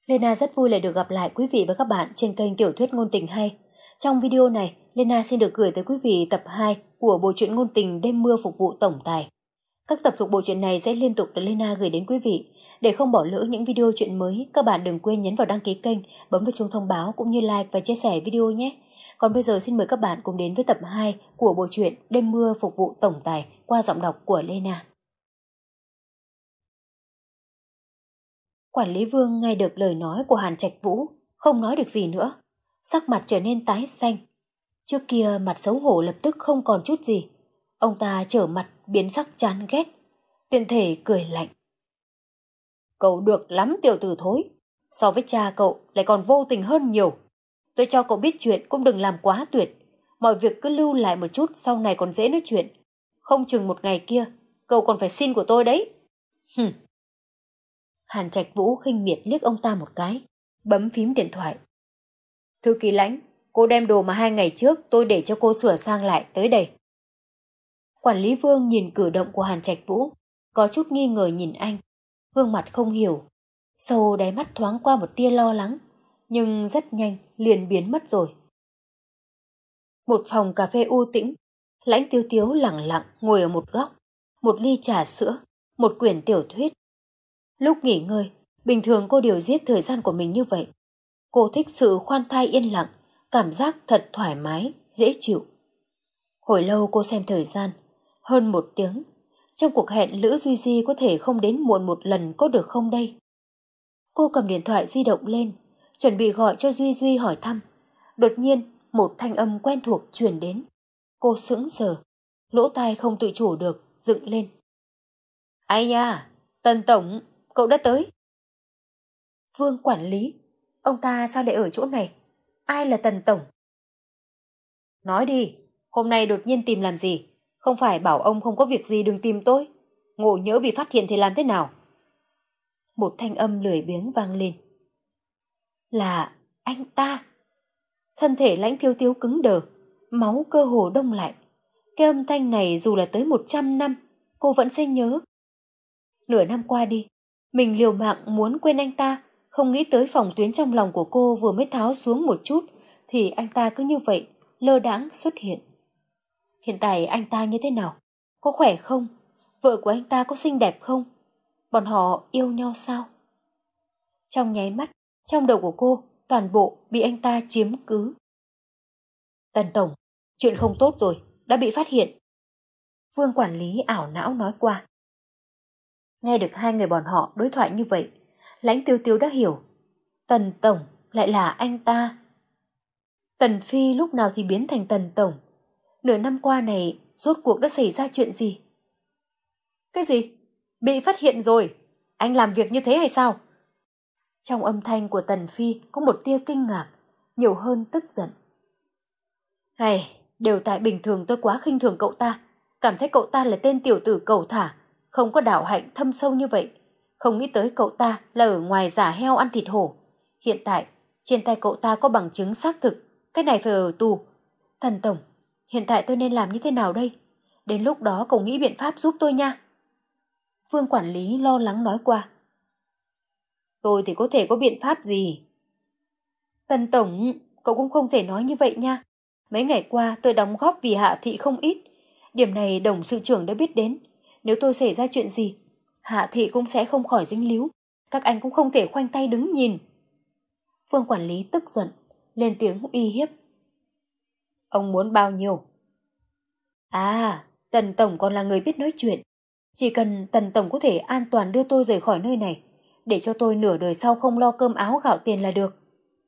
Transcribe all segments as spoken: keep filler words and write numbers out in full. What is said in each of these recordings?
Lena rất vui lại được gặp lại quý vị và các bạn trên kênh Tiểu thuyết ngôn tình hay. Trong video này, Lena xin được gửi tới quý vị tập hai của bộ truyện ngôn tình Đêm mưa phục vụ tổng tài. Các tập thuộc bộ truyện này sẽ liên tục được Lena gửi đến quý vị. Để không bỏ lỡ những video truyện mới, các bạn đừng quên nhấn vào đăng ký kênh, bấm vào chuông thông báo cũng như like và chia sẻ video nhé. Còn bây giờ xin mời các bạn cùng đến với tập hai của bộ truyện Đêm mưa phục vụ tổng tài qua giọng đọc của Lena. Quản lý Vương nghe được lời nói của Hàn Trạch Vũ, không nói được gì nữa. Sắc mặt trở nên tái xanh. Trước kia mặt xấu hổ lập tức không còn chút gì. Ông ta trở mặt biến sắc chán ghét. Tiện thể cười lạnh. Cậu được lắm tiểu tử thối. So với cha cậu lại còn vô tình hơn nhiều. Tôi cho cậu biết chuyện cũng đừng làm quá tuyệt. Mọi việc cứ lưu lại một chút, sau này còn dễ nói chuyện. Không chừng một ngày kia cậu còn phải xin của tôi đấy. Hừm. Hàn Trạch Vũ khinh miệt liếc ông ta một cái, bấm phím điện thoại. Thư ký Lãnh, cô đem đồ mà hai ngày trước tôi để cho cô sửa sang lại tới đây. Quản lý Vương nhìn cử động của Hàn Trạch Vũ, có chút nghi ngờ nhìn anh, gương mặt không hiểu. Sâu đáy mắt thoáng qua một tia lo lắng, nhưng rất nhanh liền biến mất rồi. Một phòng cà phê u tĩnh, Lãnh Tiếu Tiếu lặng lặng ngồi ở một góc, một ly trà sữa, một quyển tiểu thuyết. Lúc nghỉ ngơi, bình thường cô điều giết thời gian của mình như vậy. Cô thích sự khoan thai yên lặng, cảm giác thật thoải mái, dễ chịu. Hồi lâu cô xem thời gian, hơn một tiếng. Trong cuộc hẹn Lữ Duy Di có thể không đến muộn một lần có được không đây? Cô cầm điện thoại di động lên, chuẩn bị gọi cho Duy Duy hỏi thăm. Đột nhiên, một thanh âm quen thuộc truyền đến. Cô sững sờ, lỗ tai không tự chủ được, dựng lên. Ai nha, Tần Tổng, cậu đã tới. Vương quản lý, ông ta sao lại ở chỗ này? Ai là Tần Tổng? Nói đi, hôm nay đột nhiên tìm làm gì? Không phải bảo ông không có việc gì đừng tìm tôi. Ngộ nhỡ bị phát hiện thì làm thế nào? Một thanh âm lười biếng vang lên. Là anh ta. Thân thể Lãnh Tiếu Tiếu cứng đờ, máu cơ hồ đông lại. Cái âm thanh này dù là tới một trăm năm, cô vẫn sẽ nhớ. Nửa năm qua đi, mình liều mạng muốn quên anh ta, không nghĩ tới phòng tuyến trong lòng của cô vừa mới tháo xuống một chút, thì anh ta cứ như vậy, lơ đãng xuất hiện. Hiện tại anh ta như thế nào? Có khỏe không? Vợ của anh ta có xinh đẹp không? Bọn họ yêu nhau sao? Trong nháy mắt, trong đầu của cô, toàn bộ bị anh ta chiếm cứ. Tần Tổng, chuyện không tốt rồi, đã bị phát hiện. Vương quản lý ảo não nói qua. Nghe được hai người bọn họ đối thoại như vậy, Lãnh Tiếu Tiếu đã hiểu. Tần Tổng lại là anh ta. Tần Phi lúc nào thì biến thành Tần Tổng. Nửa năm qua này rốt cuộc đã xảy ra chuyện gì? Cái gì? Bị phát hiện rồi? Anh làm việc như thế hay sao? Trong âm thanh của Tần Phi có một tia kinh ngạc, nhiều hơn tức giận. Hay, đều tại bình thường tôi quá khinh thường cậu ta, cảm thấy cậu ta là tên tiểu tử cẩu thả, không có đạo hạnh thâm sâu như vậy. Không nghĩ tới cậu ta là ở ngoài giả heo ăn thịt hổ. Hiện tại, trên tay cậu ta có bằng chứng xác thực, cái này phải ở tù. Tần Tổng, hiện tại tôi nên làm như thế nào đây? Đến lúc đó cậu nghĩ biện pháp giúp tôi nha. Vương quản lý lo lắng nói qua. Tôi thì có thể có biện pháp gì? Tần Tổng, cậu cũng không thể nói như vậy nha. Mấy ngày qua tôi đóng góp vì Hạ Thị không ít. Điểm này đồng sự trưởng đã biết đến. Nếu tôi xảy ra chuyện gì, Hạ Thị cũng sẽ không khỏi dính líu. Các anh cũng không thể khoanh tay đứng nhìn. Vương quản lý tức giận, lên tiếng uy hiếp. Ông muốn bao nhiêu? À, Tần Tổng còn là người biết nói chuyện. Chỉ cần Tần Tổng có thể an toàn đưa tôi rời khỏi nơi này, để cho tôi nửa đời sau không lo cơm áo gạo tiền là được.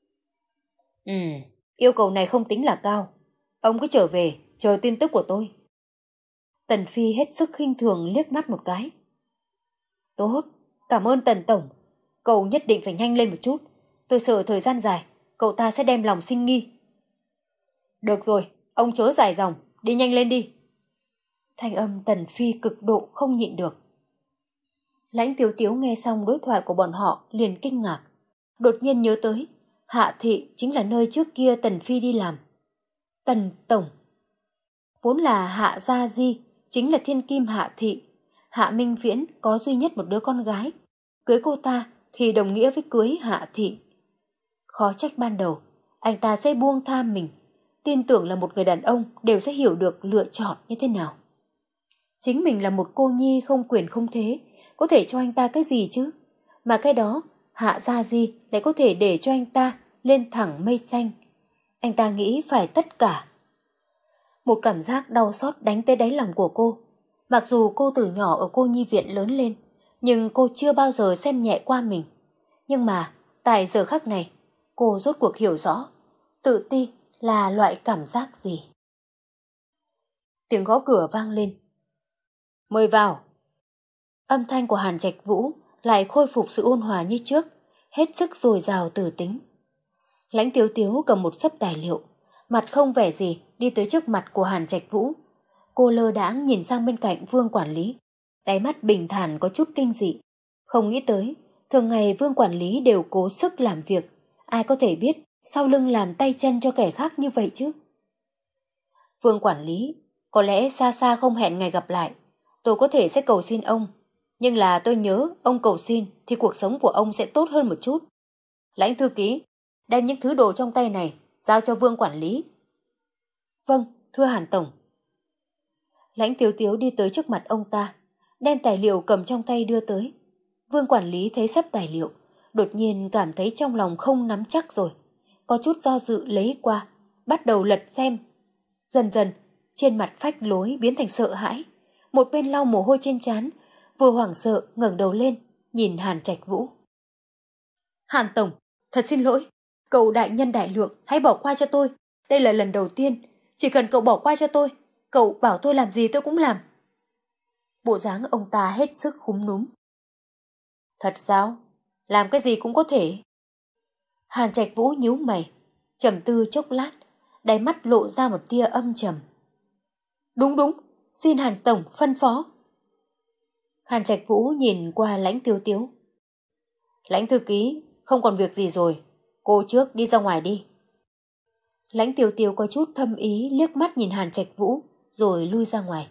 Ừ, yêu cầu này không tính là cao. Ông cứ trở về, chờ tin tức của tôi. Tần Phi hết sức khinh thường liếc mắt một cái. Tốt, cảm ơn Tần Tổng. Cậu nhất định phải nhanh lên một chút. Tôi sợ thời gian dài, cậu ta sẽ đem lòng sinh nghi. Được rồi, ông chớ dài dòng, đi nhanh lên đi. Thanh âm Tần Phi cực độ không nhịn được. Lãnh Tiếu Tiếu nghe xong đối thoại của bọn họ liền kinh ngạc. Đột nhiên nhớ tới, Hạ Thị chính là nơi trước kia Tần Phi đi làm. Tần Tổng. Vốn là Hạ Gia Di, chính là thiên kim Hạ Thị. Hạ Minh Viễn có duy nhất một đứa con gái. Cưới cô ta thì đồng nghĩa với cưới Hạ Thị. Khó trách ban đầu anh ta sẽ buông tha mình, tin tưởng là một người đàn ông đều sẽ hiểu được lựa chọn như thế nào. Chính mình là một cô nhi không quyền không thế, có thể cho anh ta cái gì chứ? Mà cái đó Hạ Gia Di lại có thể để cho anh ta lên thẳng mây xanh. Anh ta nghĩ phải tất cả. Một cảm giác đau xót đánh tới đáy lòng của cô. Mặc dù cô từ nhỏ ở cô nhi viện lớn lên, nhưng cô chưa bao giờ xem nhẹ qua mình. Nhưng mà tại giờ khắc này, cô rốt cuộc hiểu rõ tự ti là loại cảm giác gì. Tiếng gõ cửa vang lên. Mời vào. Âm thanh của Hàn Trạch Vũ lại khôi phục sự ôn hòa như trước, hết sức dồi dào từ tính. Lãnh Tiếu Tiếu cầm một xấp tài liệu, mặt không vẻ gì đi tới trước mặt của Hàn Trạch Vũ. Cô lơ đãng nhìn sang bên cạnh Vương quản lý, đáy mắt bình thản có chút kinh dị. Không nghĩ tới, thường ngày Vương quản lý đều cố sức làm việc, ai có thể biết sau lưng làm tay chân cho kẻ khác như vậy chứ? Vương quản lý, có lẽ xa xa không hẹn ngày gặp lại, tôi có thể sẽ cầu xin ông, nhưng là tôi nhớ ông cầu xin thì cuộc sống của ông sẽ tốt hơn một chút. Lãnh thư ký, đem những thứ đồ trong tay này giao cho Vương quản lý. Vâng, thưa Hàn tổng. Lãnh Tiếu Tiếu đi tới trước mặt ông ta, đem tài liệu cầm trong tay đưa tới. Vương quản lý thấy sắp tài liệu, đột nhiên cảm thấy trong lòng không nắm chắc rồi, có chút do dự lấy qua, bắt đầu lật xem. Dần dần, trên mặt phách lối biến thành sợ hãi, một bên lau mồ hôi trên trán, vừa hoảng sợ ngẩng đầu lên, nhìn Hàn Trạch Vũ. Hàn tổng, thật xin lỗi, cậu đại nhân đại lượng, hãy bỏ qua cho tôi, đây là lần đầu tiên, chỉ cần cậu bỏ qua cho tôi, cậu bảo tôi làm gì tôi cũng làm. Bộ dáng ông ta hết sức khúm núm. Thật sao? Làm cái gì cũng có thể. Hàn Trạch Vũ nhíu mày, trầm tư chốc lát, đáy mắt lộ ra một tia âm trầm. Đúng đúng, xin Hàn tổng phân phó. Hàn Trạch Vũ nhìn qua Lãnh Tiếu Tiếu. Lãnh thư ký, không còn việc gì rồi, cô trước đi ra ngoài đi. Lãnh Tiếu Tiếu có chút thâm ý liếc mắt nhìn Hàn Trạch Vũ, rồi lui ra ngoài.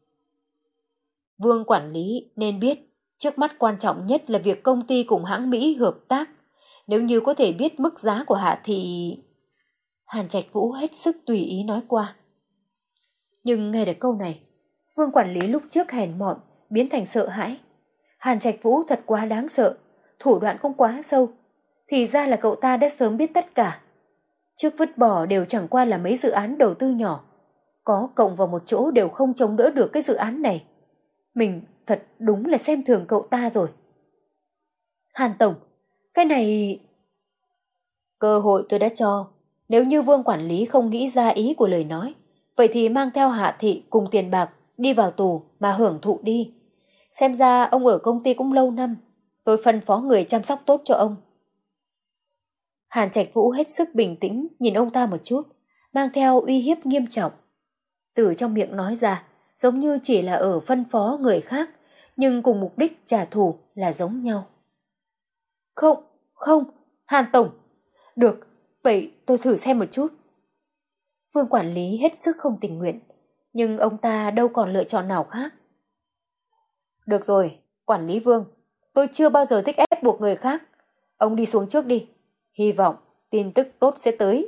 Vương quản lý nên biết, trước mắt quan trọng nhất là việc công ty cùng hãng Mỹ hợp tác. Nếu như có thể biết mức giá của Hạ thì... Hàn Trạch Vũ hết sức tùy ý nói qua. Nhưng nghe được câu này, Vương quản lý lúc trước hèn mọn biến thành sợ hãi. Hàn Trạch Vũ thật quá đáng sợ, thủ đoạn cũng quá sâu. Thì ra là cậu ta đã sớm biết tất cả. Trước vứt bỏ đều chẳng qua là mấy dự án đầu tư nhỏ, có cộng vào một chỗ đều không chống đỡ được cái dự án này. Mình thật đúng là xem thường cậu ta rồi. Hàn tổng, cái này... Cơ hội tôi đã cho, nếu như Vương quản lý không nghĩ ra ý của lời nói, vậy thì mang theo Hạ Thị cùng tiền bạc đi vào tù mà hưởng thụ đi. Xem ra ông ở công ty cũng lâu năm, tôi phân phó người chăm sóc tốt cho ông. Hàn Trạch Vũ hết sức bình tĩnh nhìn ông ta một chút, mang theo uy hiếp nghiêm trọng. Từ trong miệng nói ra, giống như chỉ là ở phân phó người khác, nhưng cùng mục đích trả thù là giống nhau. Không, không, Hàn tổng. Được, vậy tôi thử xem một chút. Vương quản lý hết sức không tình nguyện, nhưng ông ta đâu còn lựa chọn nào khác. Được rồi, quản lý Vương, tôi chưa bao giờ thích ép buộc người khác. Ông đi xuống trước đi, hy vọng tin tức tốt sẽ tới.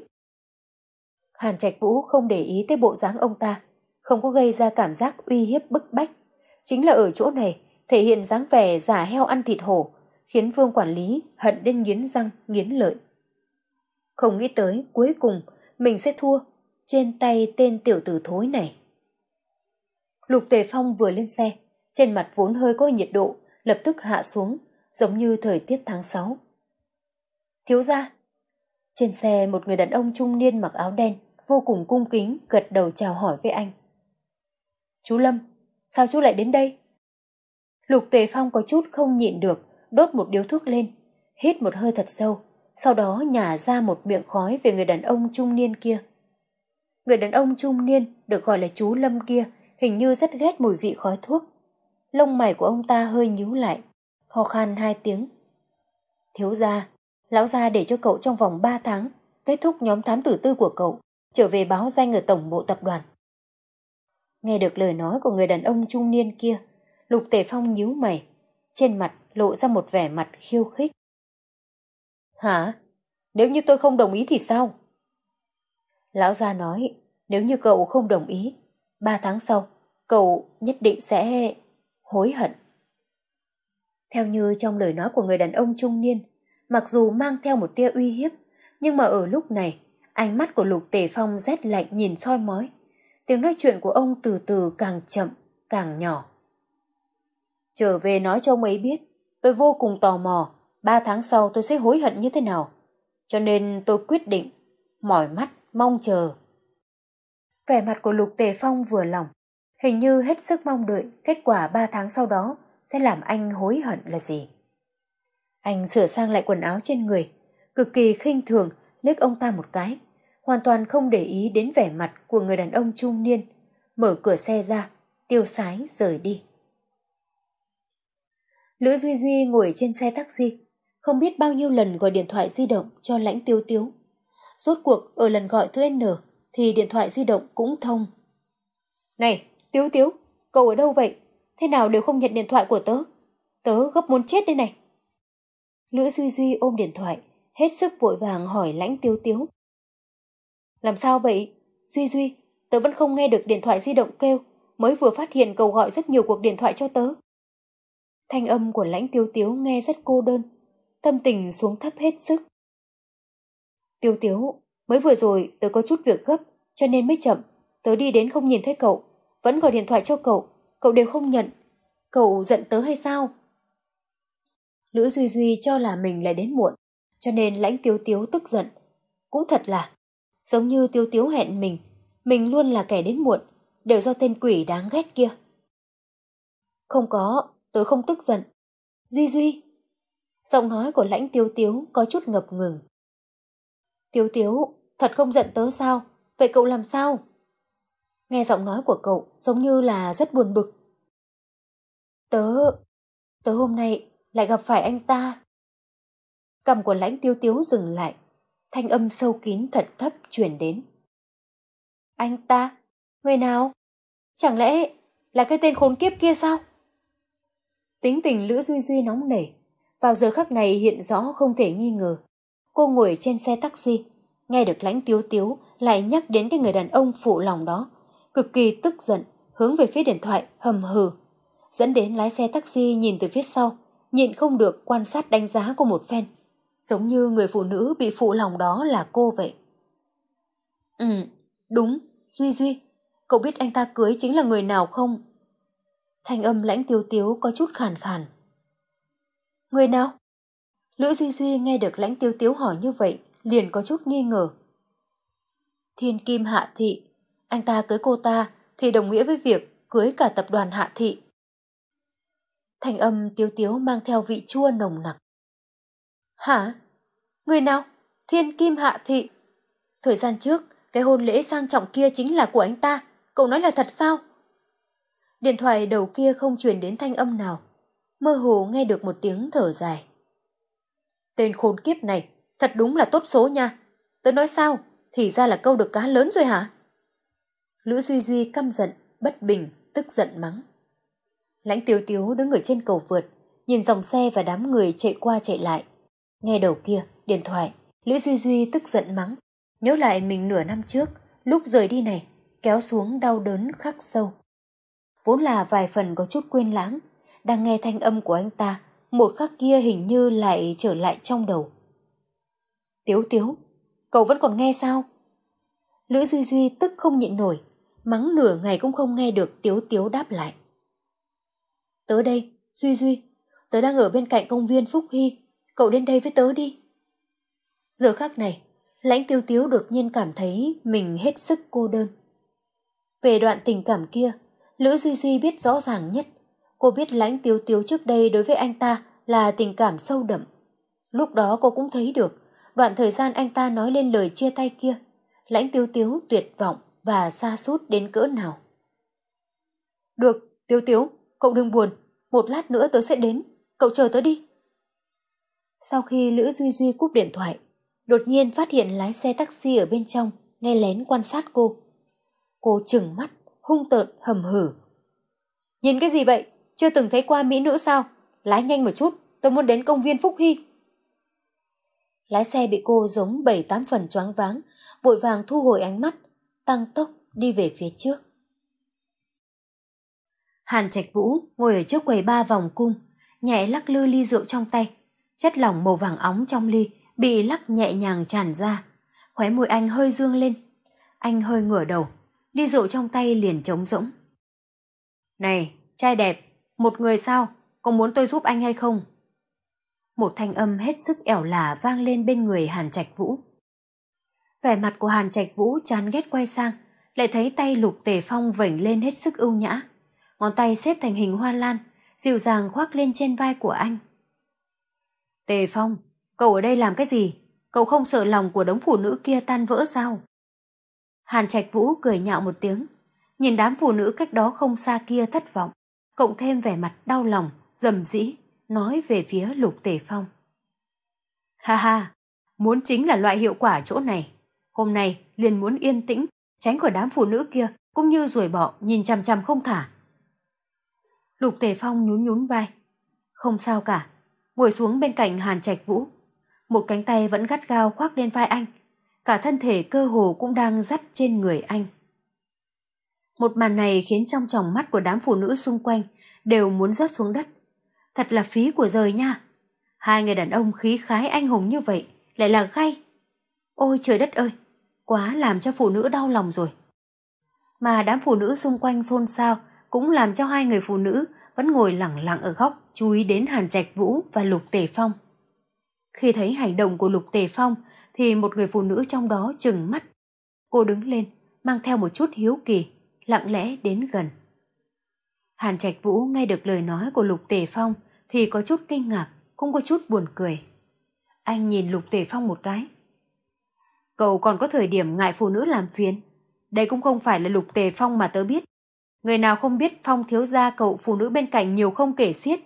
Hàn Trạch Vũ không để ý tới bộ dáng ông ta, không có gây ra cảm giác uy hiếp bức bách. Chính là ở chỗ này thể hiện dáng vẻ giả heo ăn thịt hổ, khiến Vương quản lý hận đến nghiến răng nghiến lợi. Không nghĩ tới cuối cùng mình sẽ thua trên tay tên tiểu tử thối này. Lục Tề Phong vừa lên xe, trên mặt vốn hơi có nhiệt độ lập tức hạ xuống, giống như thời tiết tháng sáu. Thiếu gia. Trên xe một người đàn ông trung niên mặc áo đen vô cùng cung kính gật đầu chào hỏi với anh. Chú Lâm, sao chú lại đến đây? Lục Tề Phong có chút không nhịn được, đốt một điếu thuốc lên, hít một hơi thật sâu, sau đó nhả ra một miệng khói về người đàn ông trung niên kia. Người đàn ông trung niên được gọi là chú Lâm kia hình như rất ghét mùi vị khói thuốc. Lông mày của ông ta hơi nhíu lại, ho khan hai tiếng. Thiếu gia, lão gia để cho cậu trong vòng ba tháng kết thúc nhóm thám tử tư của cậu, trở về báo danh ở tổng bộ tập đoàn. Nghe được lời nói của người đàn ông trung niên kia, Lục Tề Phong nhíu mày, trên mặt lộ ra một vẻ mặt khiêu khích. Hả? Nếu như tôi không đồng ý thì sao? Lão gia nói, nếu như cậu không đồng ý, ba tháng sau, cậu nhất định sẽ hối hận. Theo như trong lời nói của người đàn ông trung niên, mặc dù mang theo một tia uy hiếp, nhưng mà ở lúc này, ánh mắt của Lục Tề Phong rét lạnh nhìn soi mói. Tiếng nói chuyện của ông từ từ càng chậm, càng nhỏ. Trở về nói cho ông ấy biết, tôi vô cùng tò mò, ba tháng sau tôi sẽ hối hận như thế nào. Cho nên tôi quyết định, mỏi mắt, mong chờ. Vẻ mặt của Lục Tề Phong vừa lòng, hình như hết sức mong đợi kết quả ba tháng sau đó sẽ làm anh hối hận là gì. Anh sửa sang lại quần áo trên người, cực kỳ khinh thường liếc ông ta một cái, hoàn toàn không để ý đến vẻ mặt của người đàn ông trung niên, mở cửa xe ra, tiêu sái rời đi. Lữ Duy Duy ngồi trên xe taxi, không biết bao nhiêu lần gọi điện thoại di động cho Lãnh Tiếu Tiếu. Rốt cuộc ở lần gọi thứ N thì điện thoại di động cũng thông. Này, Tiếu Tiếu, cậu ở đâu vậy? Thế nào đều không nhận điện thoại của tớ? Tớ gấp muốn chết đây này. Lữ Duy Duy ôm điện thoại, hết sức vội vàng hỏi Lãnh Tiếu Tiếu. Làm sao vậy? Duy Duy, tớ vẫn không nghe được điện thoại di động kêu, mới vừa phát hiện cậu gọi rất nhiều cuộc điện thoại cho tớ. Thanh âm của Lãnh Tiếu Tiếu nghe rất cô đơn, tâm tình xuống thấp hết sức. Tiếu Tiếu, mới vừa rồi tớ có chút việc gấp, cho nên mới chậm. Tớ đi đến không nhìn thấy cậu, vẫn gọi điện thoại cho cậu, cậu đều không nhận. Cậu giận tớ hay sao? Lữ Duy Duy cho là mình lại đến muộn, cho nên Lãnh Tiếu Tiếu tức giận. Cũng thật là, giống như Tiếu Tiếu hẹn mình, mình luôn là kẻ đến muộn, đều do tên quỷ đáng ghét kia. Không có, tớ không tức giận. Duy Duy. Giọng nói của Lãnh Tiếu Tiếu có chút ngập ngừng. Tiếu Tiếu, thật không giận tớ sao? Vậy cậu làm sao? Nghe giọng nói của cậu giống như là rất buồn bực. Tớ... Tớ hôm nay lại gặp phải anh ta. Cằm của Lãnh Tiếu Tiếu dừng lại. Thanh âm sâu kín thật thấp truyền đến. Anh ta? Người nào? Chẳng lẽ là cái tên khốn kiếp kia sao? Tính tình Lữ Duy Duy nóng nảy. Vào giờ khắc này hiện rõ không thể nghi ngờ. Cô ngồi trên xe taxi, nghe được Lãnh Tiếu Tiếu lại nhắc đến cái người đàn ông phụ lòng đó, cực kỳ tức giận, hướng về phía điện thoại hầm hừ, dẫn đến lái xe taxi nhìn từ phía sau, nhịn không được quan sát đánh giá cô một phen, giống như người phụ nữ bị phụ lòng đó là cô vậy. Ừ, đúng, Duy Duy, cậu biết anh ta cưới chính là người nào không? Thanh âm Lãnh Tiếu Tiếu có chút khàn khàn. Người nào? Lữ Duy Duy nghe được Lãnh Tiếu Tiếu hỏi như vậy, liền có chút nghi ngờ. Thiên Kim Hạ Thị, anh ta cưới cô ta thì đồng nghĩa với việc cưới cả tập đoàn Hạ Thị. Thanh âm Tiếu Tiếu mang theo vị chua nồng nặc. Hả? Người nào? Thiên Kim Hạ Thị? Thời gian trước, cái hôn lễ sang trọng kia chính là của anh ta, cậu nói là thật sao? Điện thoại đầu kia không truyền đến thanh âm nào, mơ hồ nghe được một tiếng thở dài. Tên khốn kiếp này, thật đúng là tốt số nha. Tớ nói sao, thì ra là câu được cá lớn rồi hả? Lữ Duy Duy căm giận, bất bình, tức giận mắng. Lãnh Tiếu Tiếu đứng ở trên cầu vượt, nhìn dòng xe và đám người chạy qua chạy lại. Nghe đầu kia, điện thoại, Lữ Duy Duy tức giận mắng, nhớ lại mình nửa năm trước, lúc rời đi này, kéo xuống đau đớn khắc sâu. Vốn là vài phần có chút quên lãng, đang nghe thanh âm của anh ta, một khắc kia hình như lại trở lại trong đầu. Tiếu Tiếu, cậu vẫn còn nghe sao? Lữ Duy Duy tức không nhịn nổi, mắng nửa ngày cũng không nghe được Tiếu Tiếu đáp lại. Tớ đây, Duy Duy, tớ đang ở bên cạnh công viên Phúc Hy, cậu đến đây với tớ đi. Giờ khắc này, Lãnh Tiếu Tiếu đột nhiên cảm thấy mình hết sức cô đơn. Về đoạn tình cảm kia, Lữ Duy Duy biết rõ ràng nhất. Cô biết Lãnh Tiếu Tiếu trước đây đối với anh ta là tình cảm sâu đậm. Lúc đó cô cũng thấy được, đoạn thời gian anh ta nói lên lời chia tay kia, Lãnh Tiếu Tiếu tuyệt vọng và sa sút đến cỡ nào. Được, Tiếu Tiếu, cậu đừng buồn, một lát nữa tớ sẽ đến, cậu chờ tớ đi. Sau khi Lữ Duy Duy cúp điện thoại, đột nhiên phát hiện lái xe taxi ở bên trong, nghe lén quan sát cô. Cô trừng mắt, hung tợn hầm hử. Nhìn cái gì vậy? Chưa từng thấy qua mỹ nữ sao? Lái nhanh một chút, tôi muốn đến công viên Phúc Hy. Lái xe bị cô giống bảy tám phần choáng váng, vội vàng thu hồi ánh mắt, tăng tốc đi về phía trước. Hàn Trạch Vũ ngồi ở trước quầy ba vòng cung, nhẹ lắc lư ly rượu trong tay. Chất lỏng màu vàng óng trong ly bị lắc nhẹ nhàng tràn ra. Khóe môi anh hơi dương lên. Anh hơi ngửa đầu, ly rượu trong tay liền trống rỗng. Này, trai đẹp, một người sao? Có muốn tôi giúp anh hay không? Một thanh âm hết sức ẻo lả vang lên bên người Hàn Trạch Vũ. Vẻ mặt của Hàn Trạch Vũ chán ghét quay sang, lại thấy tay Lục Tề Phong vểnh lên hết sức ưu nhã. Ngón tay xếp thành hình hoa lan, dịu dàng khoác lên trên vai của anh. Tề Phong, cậu ở đây làm cái gì? Cậu không sợ lòng của đống phụ nữ kia tan vỡ sao? Hàn Trạch Vũ cười nhạo một tiếng, nhìn đám phụ nữ cách đó không xa kia thất vọng, cộng thêm vẻ mặt đau lòng, dầm dĩ, nói về phía Lục Tề Phong. Ha ha, muốn chính là loại hiệu quả chỗ này. Hôm nay liền muốn yên tĩnh, tránh khỏi đám phụ nữ kia, cũng như ruồi bọ nhìn chằm chằm không thả. Lục Tề Phong nhún nhún vai. Không sao cả, ngồi xuống bên cạnh Hàn Trạch Vũ. Một cánh tay vẫn gắt gao khoác lên vai anh, cả thân thể cơ hồ cũng đang dắt trên người anh. Một màn này khiến trong tròng mắt của đám phụ nữ xung quanh đều muốn rớt xuống đất. Thật là phí của giời nha. Hai người đàn ông khí khái anh hùng như vậy lại là gay. Ôi trời đất ơi, quá làm cho phụ nữ đau lòng rồi. Mà đám phụ nữ xung quanh xôn xao cũng làm cho hai người phụ nữ vẫn ngồi lẳng lặng ở góc chú ý đến Hàn Trạch Vũ và Lục Tề Phong. Khi thấy hành động của Lục Tề Phong thì một người phụ nữ trong đó trừng mắt. Cô đứng lên, mang theo một chút hiếu kỳ, lặng lẽ đến gần. Hàn Trạch Vũ nghe được lời nói của Lục Tề Phong thì có chút kinh ngạc, cũng có chút buồn cười. Anh nhìn Lục Tề Phong một cái. Cậu còn có thời điểm ngại phụ nữ làm phiền. Đây cũng không phải là Lục Tề Phong mà tớ biết. Người nào không biết Phong thiếu gia cậu phụ nữ bên cạnh nhiều không kể xiết.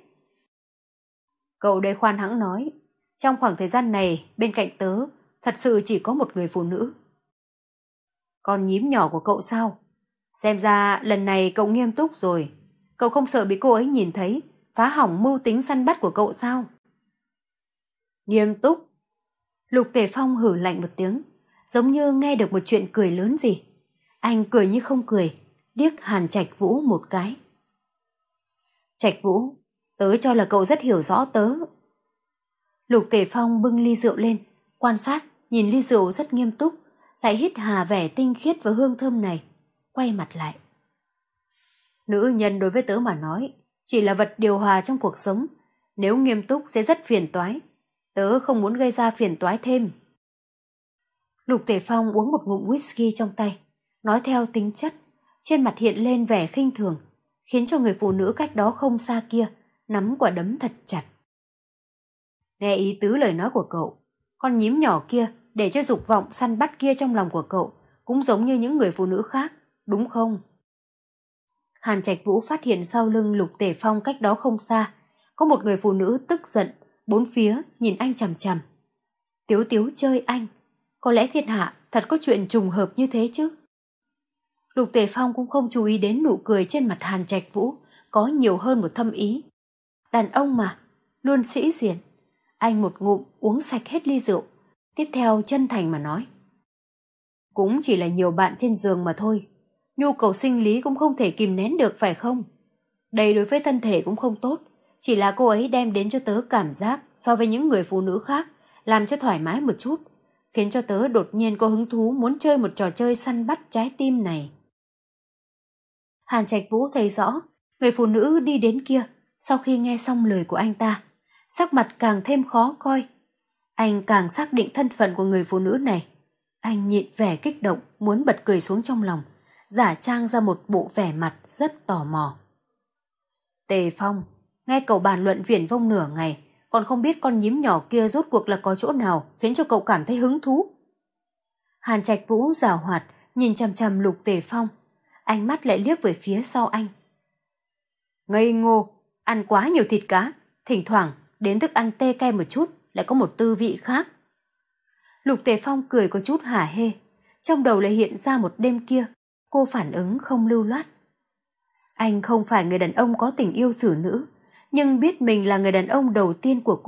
Cậu đây khoan hãng nói, trong khoảng thời gian này bên cạnh tớ thật sự chỉ có một người phụ nữ. Con nhím nhỏ của cậu sao? Xem ra lần này cậu nghiêm túc rồi. Cậu không sợ bị cô ấy nhìn thấy, phá hỏng mưu tính săn bắt của cậu sao? Nghiêm túc? Lục Tề Phong hử lạnh một tiếng, giống như nghe được một chuyện cười lớn gì. Anh cười như không cười, liếc Hàn Trạch Vũ một cái. Trạch Vũ, tớ cho là cậu rất hiểu rõ tớ. Lục Tề Phong bưng ly rượu lên, quan sát, nhìn ly rượu rất nghiêm túc, lại hít hà vẻ tinh khiết và hương thơm này, quay mặt lại. Nữ nhân đối với tớ mà nói, chỉ là vật điều hòa trong cuộc sống, nếu nghiêm túc sẽ rất phiền toái. Tớ không muốn gây ra phiền toái thêm. Lục Tề Phong uống một ngụm whisky trong tay, nói theo tính chất, trên mặt hiện lên vẻ khinh thường, khiến cho người phụ nữ cách đó không xa kia nắm quả đấm thật chặt. Nghe ý tứ lời nói của cậu, con nhím nhỏ kia để cho dục vọng săn bắt kia trong lòng của cậu cũng giống như những người phụ nữ khác, đúng không? Hàn Trạch Vũ phát hiện sau lưng Lục Tề Phong cách đó không xa, có một người phụ nữ tức giận, bốn phía nhìn anh chằm chằm. Tiếu tiếu chơi anh, có lẽ thiên hạ thật có chuyện trùng hợp như thế chứ? Lục Tề Phong cũng không chú ý đến nụ cười trên mặt Hàn Trạch Vũ có nhiều hơn một thâm ý. Đàn ông mà, luôn sĩ diện. Anh một ngụm uống sạch hết ly rượu, tiếp theo chân thành mà nói. Cũng chỉ là nhiều bạn trên giường mà thôi, nhu cầu sinh lý cũng không thể kìm nén được phải không? Đây đối với thân thể cũng không tốt, chỉ là cô ấy đem đến cho tớ cảm giác so với những người phụ nữ khác, làm cho thoải mái một chút, khiến cho tớ đột nhiên có hứng thú muốn chơi một trò chơi săn bắt trái tim này. Hàn Trạch Vũ thấy rõ, người phụ nữ đi đến kia, sau khi nghe xong lời của anh ta, sắc mặt càng thêm khó coi. Anh càng xác định thân phận của người phụ nữ này. Anh nhịn vẻ kích động, muốn bật cười xuống trong lòng, giả trang ra một bộ vẻ mặt rất tò mò. Tề Phong, nghe cậu bàn luận viển vông nửa ngày, còn không biết con nhím nhỏ kia rốt cuộc là có chỗ nào khiến cho cậu cảm thấy hứng thú. Hàn Trạch Vũ giảo hoạt, nhìn chằm chằm Lục Tề Phong, ánh mắt lại liếc về phía sau anh. Ngây ngô, ăn quá nhiều thịt cá, thỉnh thoảng đến thức ăn tê cay một chút lại có một tư vị khác. Lục Tề Phong cười có chút hả hê, trong đầu lại hiện ra một đêm kia, cô phản ứng không lưu loát. Anh không phải người đàn ông có tình yêu xử nữ, nhưng biết mình là người đàn ông đầu tiên của cô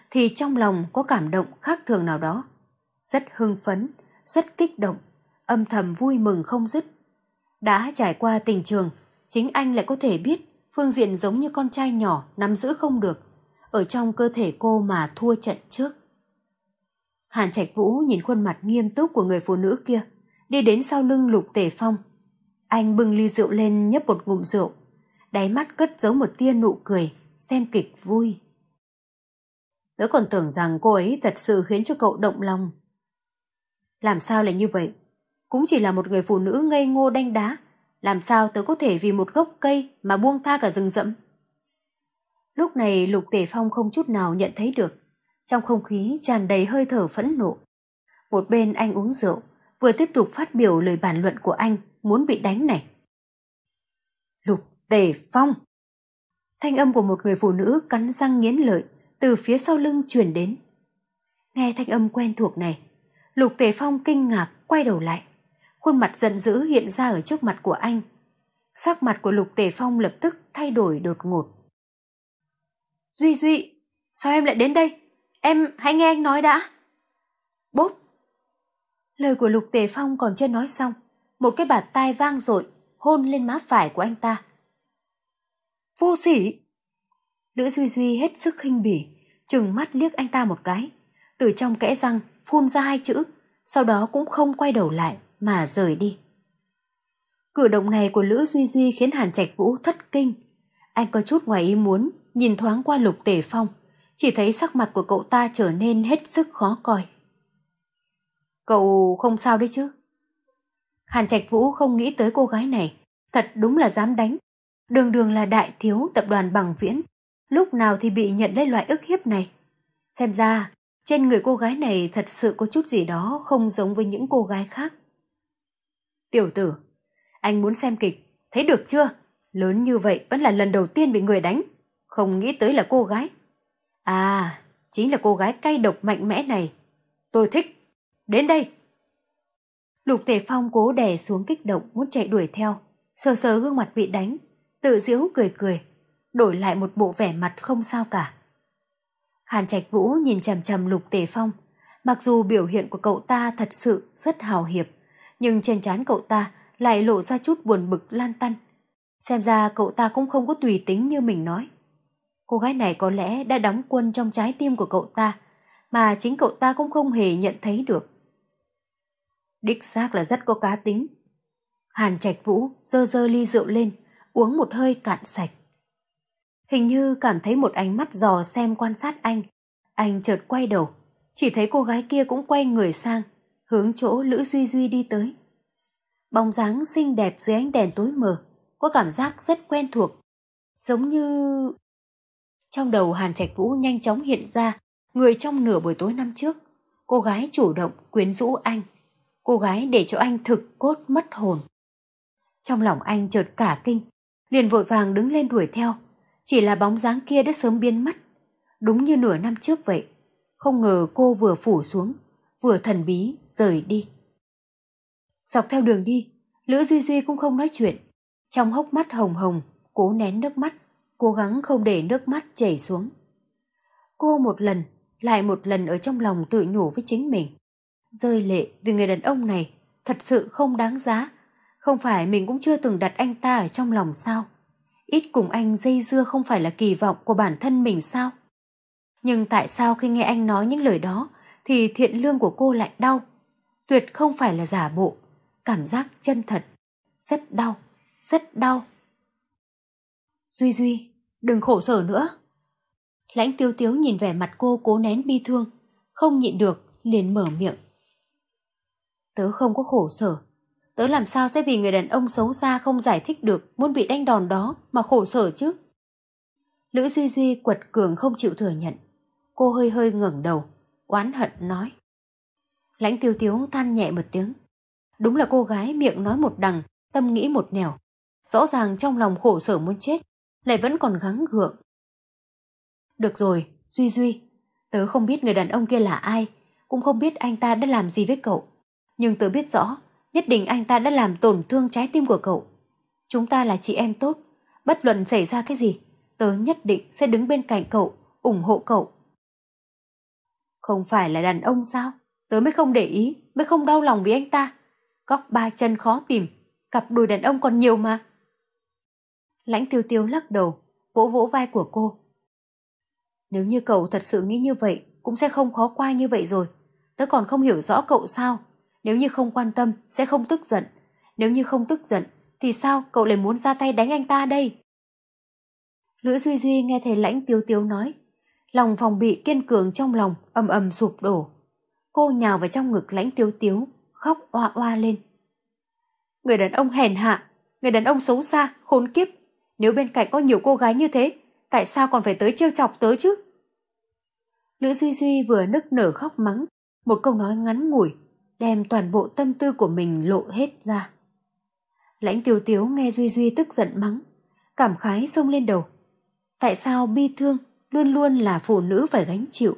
thì trong lòng có cảm động khác thường nào đó. Rất hưng phấn, rất kích động, âm thầm vui mừng không dứt. Đã trải qua tình trường, chính anh lại có thể biết phương diện giống như con trai nhỏ nắm giữ không được, ở trong cơ thể cô mà thua trận trước. Hàn Trạch Vũ nhìn khuôn mặt nghiêm túc của người phụ nữ kia, đi đến sau lưng Lục Tề Phong. Anh bưng ly rượu lên nhấp một ngụm rượu, đáy mắt cất giấu một tia nụ cười, xem kịch vui. Tớ còn tưởng rằng cô ấy thật sự khiến cho cậu động lòng. Làm sao lại như vậy? Cũng chỉ là một người phụ nữ ngây ngô đanh đá, làm sao tớ có thể vì một gốc cây mà buông tha cả rừng rậm? Lúc này Lục Tề Phong không chút nào nhận thấy được, trong không khí tràn đầy hơi thở phẫn nộ. Một bên anh uống rượu, vừa tiếp tục phát biểu lời bàn luận của anh muốn bị đánh này. Lục Tề Phong! Thanh âm của một người phụ nữ cắn răng nghiến lợi từ phía sau lưng truyền đến. Nghe thanh âm quen thuộc này, Lục Tề Phong kinh ngạc quay đầu lại. Khuôn mặt giận dữ hiện ra ở trước mặt của anh. Sắc mặt của Lục Tề Phong lập tức thay đổi đột ngột. Duy Duy, sao em lại đến đây? Em hãy nghe anh nói đã. Bốp! Lời của Lục Tề Phong còn chưa nói xong, một cái bạt tai vang dội hôn lên má phải của anh ta. Vô sỉ! Lữ Duy Duy hết sức khinh bỉ, trừng mắt liếc anh ta một cái, từ trong kẽ răng phun ra hai chữ, sau đó cũng không quay đầu lại mà rời đi. Cử động này của Lữ Duy Duy khiến Hàn Trạch Vũ thất kinh. Anh có chút ngoài ý muốn, nhìn thoáng qua Lục Tề Phong, chỉ thấy sắc mặt của cậu ta trở nên hết sức khó coi. Cậu không sao đấy chứ? Hàn Trạch Vũ không nghĩ tới cô gái này, thật đúng là dám đánh. Đường đường là đại thiếu tập đoàn Bằng Viễn, lúc nào thì bị nhận lấy loại ức hiếp này. Xem ra, trên người cô gái này thật sự có chút gì đó không giống với những cô gái khác. Tiểu tử, anh muốn xem kịch, thấy được chưa? Lớn như vậy vẫn là lần đầu tiên bị người đánh, không nghĩ tới là cô gái. À, chính là cô gái cay độc mạnh mẽ này. Tôi thích, đến đây. Lục Tề Phong cố đè xuống kích động muốn chạy đuổi theo, sờ sờ gương mặt bị đánh, tự giễu cười cười, đổi lại một bộ vẻ mặt không sao cả. Hàn Trạch Vũ nhìn chằm chằm Lục Tề Phong, mặc dù biểu hiện của cậu ta thật sự rất hào hiệp, nhưng trên trán cậu ta lại lộ ra chút buồn bực lan tăn. Xem ra cậu ta cũng không có tùy tính như mình nói. Cô gái này có lẽ đã đóng quân trong trái tim của cậu ta, mà chính cậu ta cũng không hề nhận thấy được. Đích xác là rất có cá tính. Hàn Trạch Vũ giơ giơ ly rượu lên, uống một hơi cạn sạch. Hình như cảm thấy một ánh mắt dò xem quan sát anh. Anh chợt quay đầu, chỉ thấy cô gái kia cũng quay người sang, hướng chỗ Lữ Duy Duy đi tới. Bóng dáng xinh đẹp dưới ánh đèn tối mờ, có cảm giác rất quen thuộc. Giống như... Trong đầu Hàn Trạch Vũ nhanh chóng hiện ra người trong nửa buổi tối năm trước. Cô gái chủ động quyến rũ anh. Cô gái để cho anh thực cốt mất hồn. Trong lòng anh chợt cả kinh, liền vội vàng đứng lên đuổi theo. Chỉ là bóng dáng kia đã sớm biến mất, đúng như nửa năm trước vậy. Không ngờ cô vừa phủ xuống, vừa thần bí rời đi. Dọc theo đường đi, Lữ Duy Duy cũng không nói chuyện, trong hốc mắt hồng hồng, cố nén nước mắt, cố gắng không để nước mắt chảy xuống. Cô một lần, lại một lần ở trong lòng tự nhủ với chính mình, rơi lệ vì người đàn ông này thật sự không đáng giá. Không phải mình cũng chưa từng đặt anh ta ở trong lòng sao? Ít cùng anh dây dưa không phải là kỳ vọng của bản thân mình sao? Nhưng tại sao khi nghe anh nói những lời đó thì thiện lương của cô lại đau? Tuyệt không phải là giả bộ, cảm giác chân thật, rất đau, rất đau. Duy Duy, đừng khổ sở nữa. Lãnh Tiêu Tiếu nhìn vẻ mặt cô cố nén bi thương, không nhịn được liền mở miệng. Tớ không có khổ sở, tớ làm sao sẽ vì người đàn ông xấu xa không giải thích được muốn bị đánh đòn đó mà khổ sở chứ? Lữ Duy Duy quật cường không chịu thừa nhận. Cô hơi hơi ngẩng đầu, oán hận nói. Lãnh Tiêu Tiếu than nhẹ một tiếng. Đúng là cô gái miệng nói một đằng, tâm nghĩ một nẻo. Rõ ràng trong lòng khổ sở muốn chết, lại vẫn còn gắng gượng. Được rồi, Duy Duy, tớ không biết người đàn ông kia là ai, cũng không biết anh ta đã làm gì với cậu. Nhưng tớ biết rõ, nhất định anh ta đã làm tổn thương trái tim của cậu. Chúng ta là chị em tốt, bất luận xảy ra cái gì, tớ nhất định sẽ đứng bên cạnh cậu, ủng hộ cậu. Không phải là đàn ông sao? Tớ mới không để ý, mới không đau lòng vì anh ta. Góc ba chân khó tìm, cặp đùi đàn ông còn nhiều mà. Lãnh Tiêu Tiêu lắc đầu, vỗ vỗ vai của cô. Nếu như cậu thật sự nghĩ như vậy, cũng sẽ không khó qua như vậy rồi. Tớ còn không hiểu rõ cậu sao. Nếu như không quan tâm, sẽ không tức giận. Nếu như không tức giận, thì sao cậu lại muốn ra tay đánh anh ta đây? Lữ Duy Duy nghe thấy Lãnh Tiêu Tiêu nói, lòng phòng bị kiên cường trong lòng ầm ầm sụp đổ. Cô nhào vào trong ngực Lãnh Tiêu Tiêu, khóc oa oa lên. Người đàn ông hèn hạ, người đàn ông xấu xa, khốn kiếp. Nếu bên cạnh có nhiều cô gái như thế, tại sao còn phải tới trêu chọc tớ chứ? Lữ Duy Duy vừa nức nở khóc mắng, một câu nói ngắn ngủi, đem toàn bộ tâm tư của mình lộ hết ra. Lãnh Tiêu Tiêu nghe Duy Duy tức giận mắng, cảm khái xông lên đầu. Tại sao bi thương luôn luôn là phụ nữ phải gánh chịu?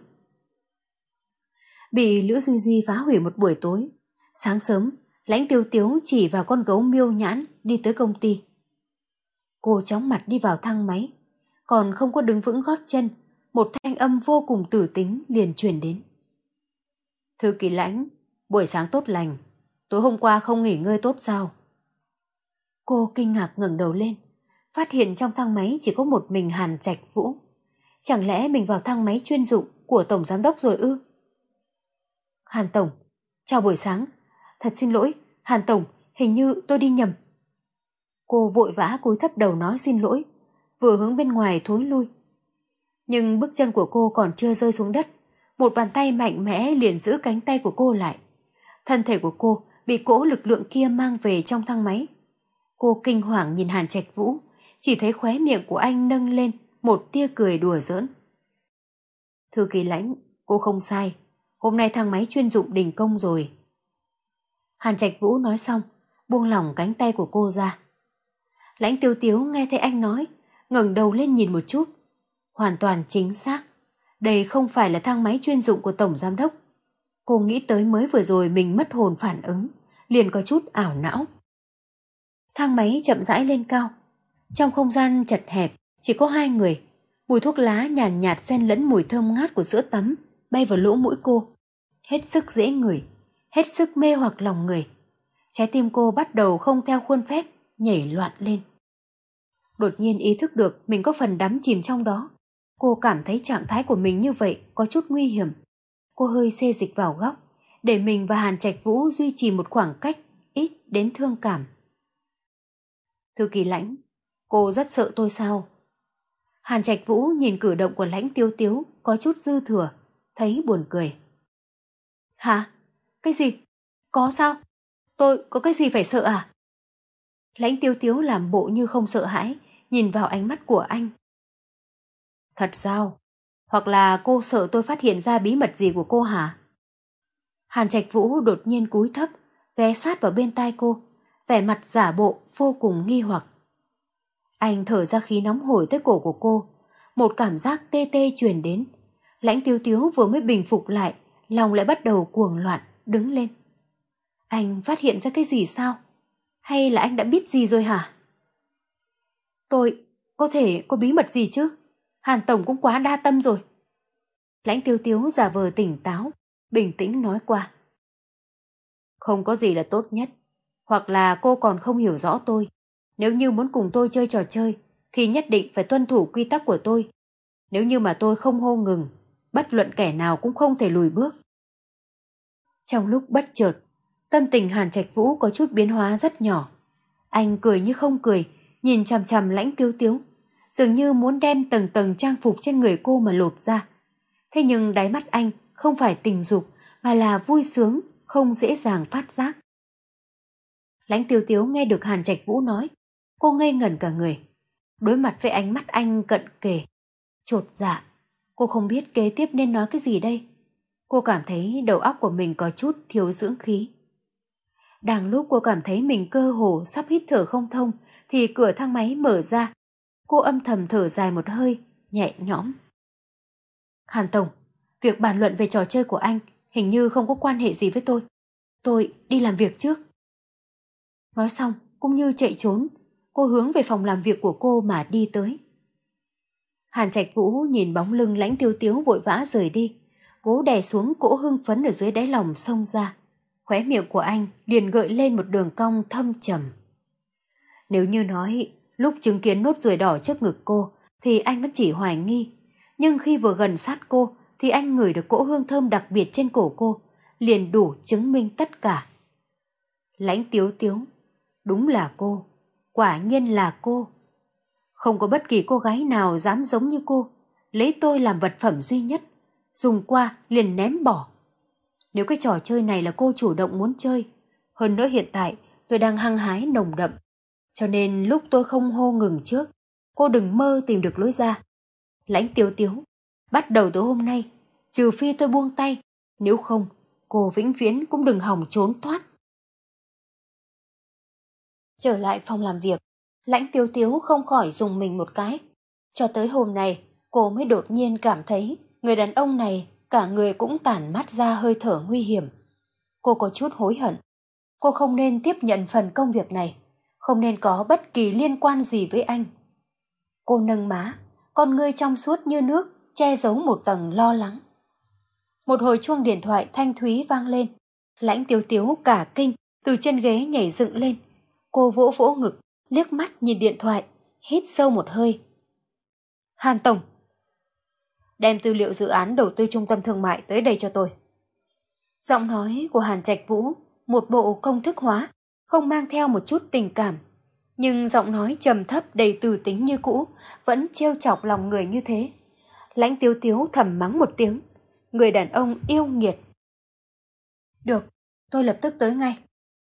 Bị Lữ Duy Duy phá hủy một buổi tối, sáng sớm, Lãnh Tiêu Tiêu chỉ vào con gấu Miêu Nhãn đi tới công ty. Cô chóng mặt đi vào thang máy, còn không có đứng vững gót chân, một thanh âm vô cùng tử tính liền truyền đến. Thư ký Lãnh, buổi sáng tốt lành, tối hôm qua không nghỉ ngơi tốt sao? Cô kinh ngạc ngẩng đầu lên, phát hiện trong thang máy chỉ có một mình Hàn Trạch Vũ. Chẳng lẽ mình vào thang máy chuyên dụng của Tổng Giám đốc rồi ư? Hàn Tổng, chào buổi sáng. Thật xin lỗi, Hàn Tổng, hình như tôi đi nhầm. Cô vội vã cúi thấp đầu nói xin lỗi, vừa hướng bên ngoài thối lui. Nhưng bước chân của cô còn chưa rơi xuống đất, một bàn tay mạnh mẽ liền giữ cánh tay của cô lại. Thân thể của cô bị cỗ lực lượng kia mang về trong thang máy. Cô kinh hoàng nhìn Hàn Trạch Vũ, chỉ thấy khóe miệng của anh nâng lên một tia cười đùa giỡn. Thư ký Lãnh, cô không sai, hôm nay thang máy chuyên dụng đình công rồi. Hàn Trạch Vũ nói xong, buông lỏng cánh tay của cô ra. Lãnh Tiêu Tiếu nghe thấy anh nói, ngẩng đầu lên nhìn một chút. Hoàn toàn chính xác, đây không phải là thang máy chuyên dụng của Tổng Giám đốc. Cô nghĩ tới mới vừa rồi mình mất hồn phản ứng, liền có chút ảo não. Thang máy chậm rãi lên cao. Trong không gian chật hẹp, chỉ có hai người. Mùi thuốc lá nhàn nhạt, nhạt xen lẫn mùi thơm ngát của sữa tắm bay vào lỗ mũi cô. Hết sức dễ ngửi, hết sức mê hoặc lòng người. Trái tim cô bắt đầu không theo khuôn phép, nhảy loạn lên. Đột nhiên ý thức được mình có phần đắm chìm trong đó. Cô cảm thấy trạng thái của mình như vậy có chút nguy hiểm. Cô hơi xê dịch vào góc, để mình và Hàn Trạch Vũ duy trì một khoảng cách ít đến thương cảm. Thư ký Lãnh, cô rất sợ tôi sao? Hàn Trạch Vũ nhìn cử động của Lãnh Tiêu Tiếu có chút dư thừa, thấy buồn cười. Hả? Cái gì? Có sao? Tôi có cái gì phải sợ à? Lãnh Tiêu Tiếu làm bộ như không sợ hãi, nhìn vào ánh mắt của anh. Thật sao? Hoặc là cô sợ tôi phát hiện ra bí mật gì của cô hả? Hàn Trạch Vũ đột nhiên cúi thấp, ghé sát vào bên tai cô, vẻ mặt giả bộ vô cùng nghi hoặc. Anh thở ra khí nóng hổi tới cổ của cô, một cảm giác tê tê truyền đến. Lãnh Tiêu Tiếu vừa mới bình phục lại, lòng lại bắt đầu cuồng loạn, đứng lên. Anh phát hiện ra cái gì sao? Hay là anh đã biết gì rồi hả? Tôi có thể có bí mật gì chứ? Hàn Tổng cũng quá đa tâm rồi. Lãnh Tiêu Tiếu giả vờ tỉnh táo, bình tĩnh nói qua. Không có gì là tốt nhất. Hoặc là cô còn không hiểu rõ tôi. Nếu như muốn cùng tôi chơi trò chơi, thì nhất định phải tuân thủ quy tắc của tôi. Nếu như mà tôi không hô ngừng, bất luận kẻ nào cũng không thể lùi bước. Trong lúc bất chợt, tâm tình Hàn Trạch Vũ có chút biến hóa rất nhỏ. Anh cười như không cười, nhìn chằm chằm Lãnh Tiêu Tiếu, dường như muốn đem tầng tầng trang phục trên người cô mà lột ra. Thế nhưng đáy mắt anh không phải tình dục, mà là vui sướng, không dễ dàng phát giác. Lãnh Tiêu Tiếu nghe được Hàn Trạch Vũ nói, cô ngây ngẩn cả người. Đối mặt với ánh mắt anh cận kề, chột dạ, cô không biết kế tiếp nên nói cái gì đây. Cô cảm thấy đầu óc của mình có chút thiếu dưỡng khí. Đang lúc cô cảm thấy mình cơ hồ sắp hít thở không thông, thì cửa thang máy mở ra. Cô âm thầm thở dài một hơi, nhẹ nhõm. Hàn Tổng, việc bàn luận về trò chơi của anh hình như không có quan hệ gì với tôi. Tôi đi làm việc trước. Nói xong, cũng như chạy trốn, cô hướng về phòng làm việc của cô mà đi tới. Hàn Trạch Vũ nhìn bóng lưng Lãnh Tiêu Tiếu vội vã rời đi, cố đè xuống cỗ hưng phấn ở dưới đáy lòng xông ra. Khóe miệng của anh liền gợi lên một đường cong thâm trầm. Nếu như nói lúc chứng kiến nốt ruồi đỏ trước ngực cô thì anh vẫn chỉ hoài nghi, nhưng khi vừa gần sát cô thì anh ngửi được cỗ hương thơm đặc biệt trên cổ cô, liền đủ chứng minh tất cả. Lãnh Tiếu Tiếu, đúng là cô, quả nhiên là cô. Không có bất kỳ cô gái nào dám giống như cô, lấy tôi làm vật phẩm duy nhất, dùng qua liền ném bỏ. Nếu cái trò chơi này là cô chủ động muốn chơi, hơn nữa hiện tại tôi đang hăng hái nồng đậm, cho nên lúc tôi không hô ngừng trước, cô đừng mơ tìm được lối ra. Lãnh Tiếu Tiếu, bắt đầu từ hôm nay, trừ phi tôi buông tay, nếu không, cô vĩnh viễn cũng đừng hòng trốn thoát. Trở lại phòng làm việc, Lãnh Tiếu Tiếu không khỏi dùng mình một cái. Cho tới hôm nay, cô mới đột nhiên cảm thấy người đàn ông này cả người cũng tản mát ra hơi thở nguy hiểm. Cô có chút hối hận. Cô không nên tiếp nhận phần công việc này, không nên có bất kỳ liên quan gì với anh. Cô nâng má, con ngươi trong suốt như nước, che giấu một tầng lo lắng. Một hồi chuông điện thoại thanh thúy vang lên. Lãnh Tiếu Tiếu cả kinh, từ trên ghế nhảy dựng lên. Cô vỗ vỗ ngực, liếc mắt nhìn điện thoại, hít sâu một hơi. Hàn Tổng, đem tư liệu dự án đầu tư trung tâm thương mại tới đây cho tôi. Giọng nói của Hàn Trạch Vũ, một bộ công thức hóa, không mang theo một chút tình cảm. Nhưng giọng nói trầm thấp đầy từ tính như cũ, vẫn trêu chọc lòng người như thế. Lãnh Tiếu Tiếu thầm mắng một tiếng. Người đàn ông yêu nghiệt. Được, tôi lập tức tới ngay.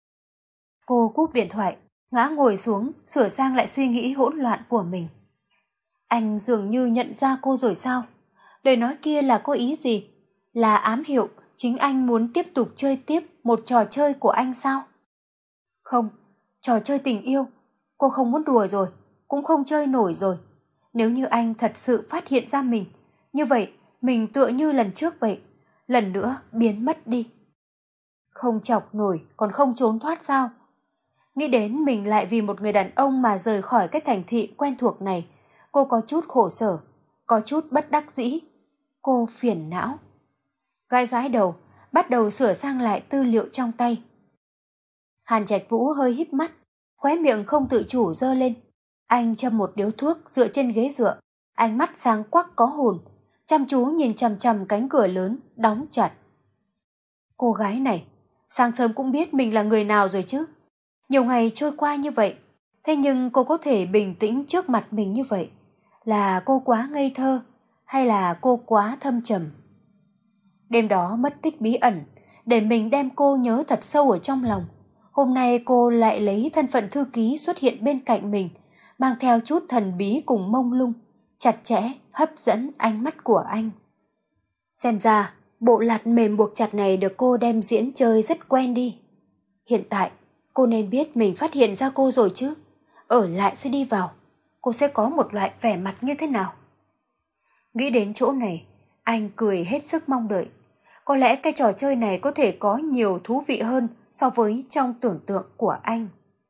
Cô cúp điện thoại, ngã ngồi xuống, sửa sang lại suy nghĩ hỗn loạn của mình. Anh dường như nhận ra cô rồi sao? Lời nói kia là có ý gì? Là ám hiệu chính anh muốn tiếp tục chơi tiếp một trò chơi của anh sao? Không, trò chơi tình yêu, cô không muốn đùa rồi, cũng không chơi nổi rồi. Nếu như anh thật sự phát hiện ra mình, như vậy mình tựa như lần trước vậy, lần nữa biến mất đi. Không chọc nổi còn không trốn thoát sao? Nghĩ đến mình lại vì một người đàn ông mà rời khỏi cái thành thị quen thuộc này, cô có chút khổ sở, có chút bất đắc dĩ. Cô phiền não. Gãi gãi đầu, bắt đầu sửa sang lại tư liệu trong tay. Hàn Trạch Vũ hơi híp mắt, khóe miệng không tự chủ giơ lên. Anh châm một điếu thuốc dựa trên ghế dựa, ánh mắt sáng quắc có hồn, chăm chú nhìn chằm chằm cánh cửa lớn đóng chặt. Cô gái này, sáng sớm cũng biết mình là người nào rồi chứ. Nhiều ngày trôi qua như vậy, thế nhưng cô có thể bình tĩnh trước mặt mình như vậy. Là cô quá ngây thơ, hay là cô quá thâm trầm? Đêm đó mất tích bí ẩn, để mình đem cô nhớ thật sâu ở trong lòng. Hôm nay cô lại lấy thân phận thư ký xuất hiện bên cạnh mình, mang theo chút thần bí cùng mông lung, chặt chẽ, hấp dẫn ánh mắt của anh. Xem ra, bộ lạt mềm buộc chặt này được cô đem diễn chơi rất quen đi. Hiện tại, cô nên biết mình phát hiện ra cô rồi chứ. Ở lại sẽ đi vào, cô sẽ có một loại vẻ mặt như thế nào? Nghĩ đến chỗ này, anh cười hết sức mong đợi. Có lẽ cái trò chơi này có thể có nhiều thú vị hơn so với trong tưởng tượng của anh.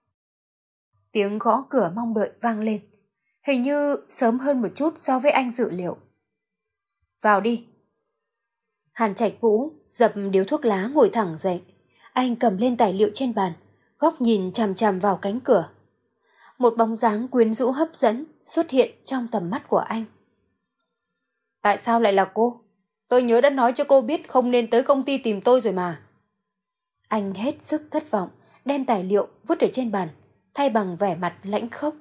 Tiếng gõ cửa mong đợi vang lên, hình như sớm hơn một chút so với anh dự liệu. Vào đi. Hàn Trạch Vũ dập điếu thuốc lá ngồi thẳng dậy. Anh cầm lên tài liệu trên bàn, góc nhìn chằm chằm vào cánh cửa. Một bóng dáng quyến rũ hấp dẫn xuất hiện trong tầm mắt của anh. Tại sao lại là cô? Tôi nhớ đã nói cho cô biết không nên tới công ty tìm tôi rồi mà. Anh hết sức thất vọng, đem tài liệu vứt ở trên bàn, thay bằng vẻ mặt lãnh khốc.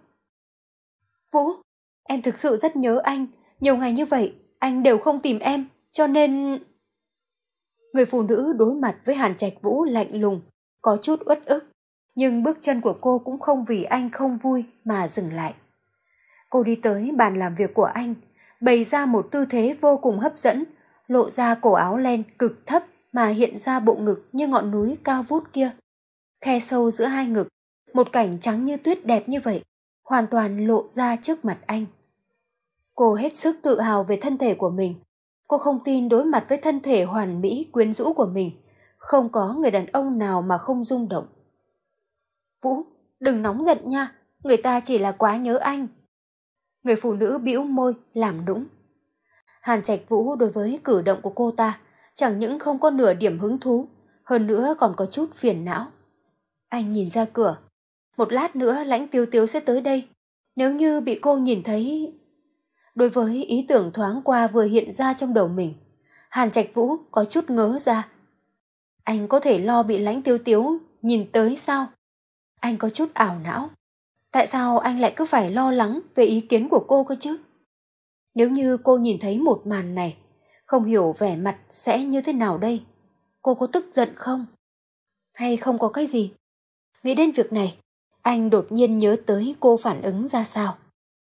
Vũ, em thực sự rất nhớ anh. Nhiều ngày như vậy, anh đều không tìm em, cho nên... Người phụ nữ đối mặt với Hàn Trạch Vũ lạnh lùng, có chút uất ức. Nhưng bước chân của cô cũng không vì anh không vui mà dừng lại. Cô đi tới bàn làm việc của anh, bày ra một tư thế vô cùng hấp dẫn, lộ ra cổ áo len cực thấp mà hiện ra bộ ngực như ngọn núi cao vút kia. Khe sâu giữa hai ngực, một cảnh trắng như tuyết đẹp như vậy, hoàn toàn lộ ra trước mặt anh. Cô hết sức tự hào về thân thể của mình. Cô không tin đối mặt với thân thể hoàn mỹ quyến rũ của mình, không có người đàn ông nào mà không rung động. Vũ, đừng nóng giận nha, người ta chỉ là quá nhớ anh. Người phụ nữ bĩu môi, làm nũng. Hàn Trạch Vũ đối với cử động của cô ta chẳng những không có nửa điểm hứng thú, hơn nữa còn có chút phiền não. Anh nhìn ra cửa, một lát nữa Lãnh Tiếu Tiếu sẽ tới đây. Nếu như bị cô nhìn thấy... Đối với ý tưởng thoáng qua vừa hiện ra trong đầu mình, Hàn Trạch Vũ có chút ngớ ra. Anh có thể lo bị Lãnh Tiếu Tiếu nhìn tới sao? Anh có chút ảo não. Tại sao anh lại cứ phải lo lắng về ý kiến của cô cơ chứ? Nếu như cô nhìn thấy một màn này, không hiểu vẻ mặt sẽ như thế nào đây? Cô có tức giận không? Hay không có cái gì? Nghĩ đến việc này, anh đột nhiên nhớ tới cô phản ứng ra sao.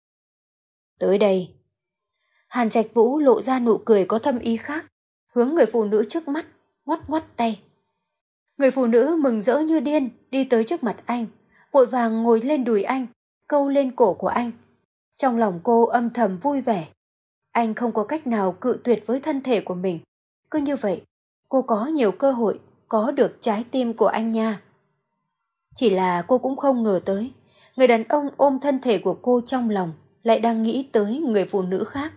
Tới đây. Hàn Trạch Vũ lộ ra nụ cười có thâm ý khác, hướng người phụ nữ trước mắt, ngoắt ngoắt tay. Người phụ nữ mừng rỡ như điên đi tới trước mặt anh, vội vàng ngồi lên đùi anh, câu lên cổ của anh. Trong lòng cô âm thầm vui vẻ. Anh không có cách nào cự tuyệt với thân thể của mình. Cứ như vậy, cô có nhiều cơ hội có được trái tim của anh nha. Chỉ là cô cũng không ngờ tới, người đàn ông ôm thân thể của cô trong lòng lại đang nghĩ tới người phụ nữ khác.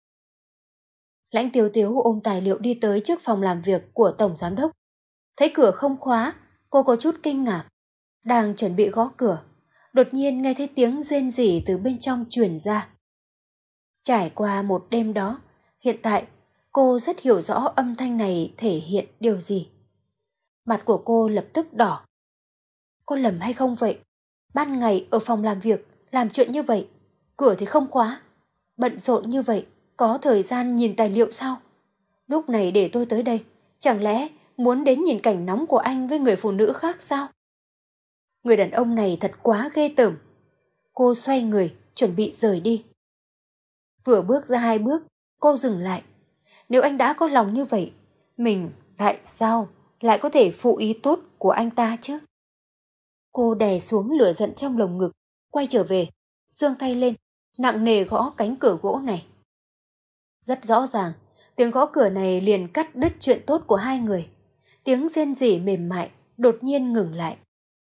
Lãnh Tiếu Tiếu ôm tài liệu đi tới trước phòng làm việc của Tổng Giám Đốc. Thấy cửa không khóa, cô có chút kinh ngạc. Đang chuẩn bị gõ cửa, đột nhiên nghe thấy tiếng rên rỉ từ bên trong truyền ra. Trải qua một đêm đó, hiện tại cô rất hiểu rõ âm thanh này thể hiện điều gì. Mặt của cô lập tức đỏ. Cô lầm hay không vậy? Ban ngày ở phòng làm việc làm chuyện như vậy, cửa thì không khóa. Bận rộn như vậy, có thời gian nhìn tài liệu sao? Lúc này để tôi tới đây, chẳng lẽ muốn đến nhìn cảnh nóng của anh với người phụ nữ khác sao? Người đàn ông này thật quá ghê tởm. Cô xoay người, chuẩn bị rời đi. Vừa bước ra hai bước, cô dừng lại. Nếu anh đã có lòng như vậy, mình tại sao lại có thể phụ ý tốt của anh ta chứ? Cô đè xuống lửa giận trong lồng ngực, quay trở về, giương tay lên, nặng nề gõ cánh cửa gỗ này. Rất rõ ràng, tiếng gõ cửa này liền cắt đứt chuyện tốt của hai người. Tiếng rên rỉ mềm mại đột nhiên ngừng lại.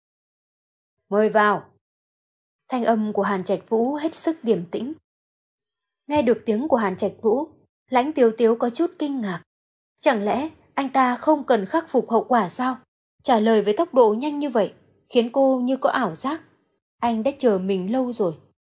Mời vào. Thanh âm của Hàn Trạch Vũ hết sức điềm tĩnh. Nghe được tiếng của Hàn Trạch Vũ, Lãnh Tiếu Tiếu có chút kinh ngạc. Chẳng lẽ anh ta không cần khắc phục hậu quả sao? Trả lời với tốc độ nhanh như vậy, khiến cô như có ảo giác. Anh đã chờ mình lâu rồi.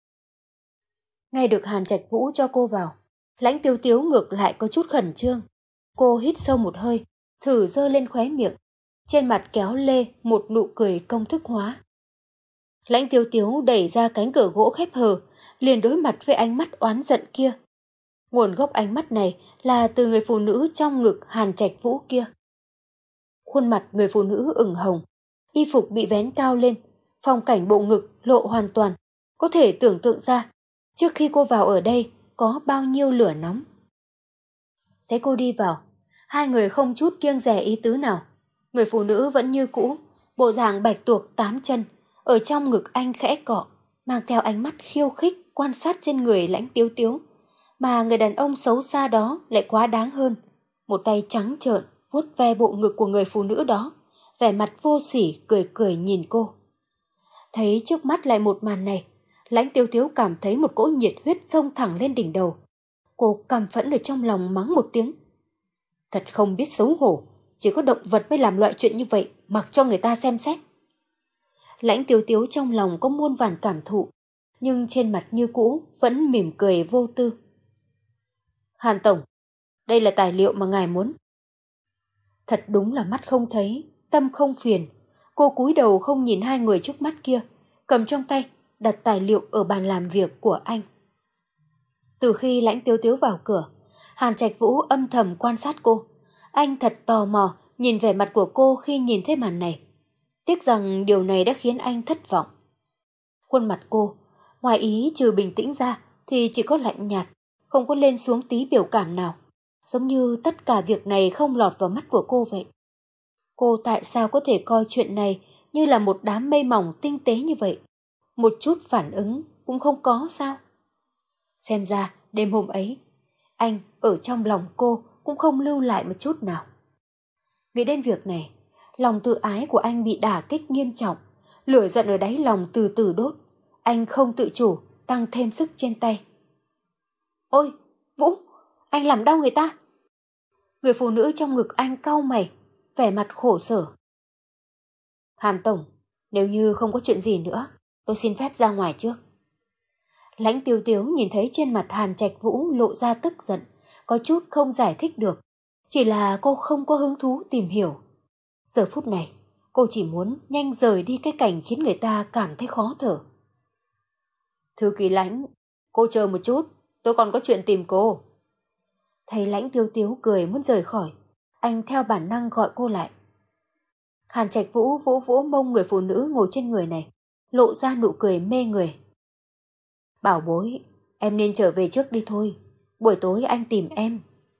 Nghe được Hàn Trạch Vũ cho cô vào, Lãnh Tiếu Tiếu ngược lại có chút khẩn trương. Cô hít sâu một hơi, thử giơ lên khóe miệng. Trên mặt kéo lê một nụ cười công thức hóa. Lãnh Tiếu Tiếu đẩy ra cánh cửa gỗ khép hờ, liền đối mặt với ánh mắt oán giận kia. Nguồn gốc ánh mắt này là từ người phụ nữ trong ngực Hàn Trạch Vũ kia. Khuôn mặt người phụ nữ ửng hồng, y phục bị vén cao lên, phong cảnh bộ ngực lộ hoàn toàn. Có thể tưởng tượng ra, trước khi cô vào ở đây có bao nhiêu lửa nóng. Thấy cô đi vào, hai người không chút kiêng dè ý tứ nào. Người phụ nữ vẫn như cũ, bộ dạng bạch tuộc tám chân, ở trong ngực anh khẽ cọ, mang theo ánh mắt khiêu khích quan sát trên người Lãnh Tiếu Tiếu. Mà người đàn ông xấu xa đó lại quá đáng hơn. Một tay trắng trợn vuốt ve bộ ngực của người phụ nữ đó, vẻ mặt vô sỉ cười cười nhìn cô. Thấy trước mắt lại một màn này, Lãnh Tiếu Tiếu cảm thấy một cỗ nhiệt huyết xông thẳng lên đỉnh đầu. Cô căm phẫn ở trong lòng mắng một tiếng. Thật không biết xấu hổ, chỉ có động vật mới làm loại chuyện như vậy, mặc cho người ta xem xét. Lãnh Tiếu Tiếu trong lòng có muôn vàn cảm thụ, nhưng trên mặt như cũ vẫn mỉm cười vô tư. Hàn Tổng, đây là tài liệu mà ngài muốn. Thật đúng là mắt không thấy, tâm không phiền. Cô cúi đầu không nhìn hai người trước mắt kia, cầm trong tay, đặt tài liệu ở bàn làm việc của anh. Từ khi Lãnh Tiếu Tiếu vào cửa, Hàn Trạch Vũ âm thầm quan sát cô. Anh thật tò mò nhìn vẻ mặt của cô khi nhìn thấy màn này. Tiếc rằng điều này đã khiến anh thất vọng. Khuôn mặt cô, ngoài ý trừ bình tĩnh ra thì chỉ có lạnh nhạt, không có lên xuống tí biểu cảm nào. Giống như tất cả việc này không lọt vào mắt của cô vậy. Cô tại sao có thể coi chuyện này như là một đám mây mỏng tinh tế như vậy? Một chút phản ứng cũng không có sao? Xem ra đêm hôm ấy, anh ở trong lòng cô cũng không lưu lại một chút nào. Nghĩ đến việc này, lòng tự ái của anh bị đả kích nghiêm trọng, lửa giận ở đáy lòng từ từ đốt. Anh không tự chủ, tăng thêm sức trên tay. Ôi, Vũ, anh làm đau người ta. Người phụ nữ trong ngực anh cau mày, vẻ mặt khổ sở. Hàn Tổng, nếu như không có chuyện gì nữa, tôi xin phép ra ngoài trước. Lãnh Tiêu Tiếu nhìn thấy trên mặt Hàn Trạch Vũ lộ ra tức giận, có chút không giải thích được. Chỉ là cô không có hứng thú tìm hiểu. Giờ phút này, cô chỉ muốn nhanh rời đi cái cảnh khiến người ta cảm thấy khó thở. Thư ký Lãnh, cô chờ một chút, tôi còn có chuyện tìm cô. Thấy Lãnh Tiêu Tiếu cười muốn rời khỏi, anh theo bản năng gọi cô lại. Hàn Trạch Vũ vỗ vỗ mông người phụ nữ ngồi trên người này, lộ ra nụ cười mê người. Bảo bối, em nên trở về trước đi thôi, buổi tối anh tìm em.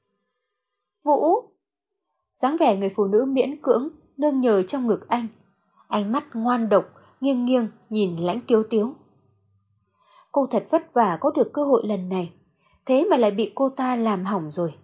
Vũ! Dáng vẻ người phụ nữ miễn cưỡng, nương nhờ trong ngực anh. Ánh mắt ngoan độc, nghiêng nghiêng nhìn Lãnh Tiêu Tiếu. Cô thật vất vả có được cơ hội lần này, thế mà lại bị cô ta làm hỏng rồi.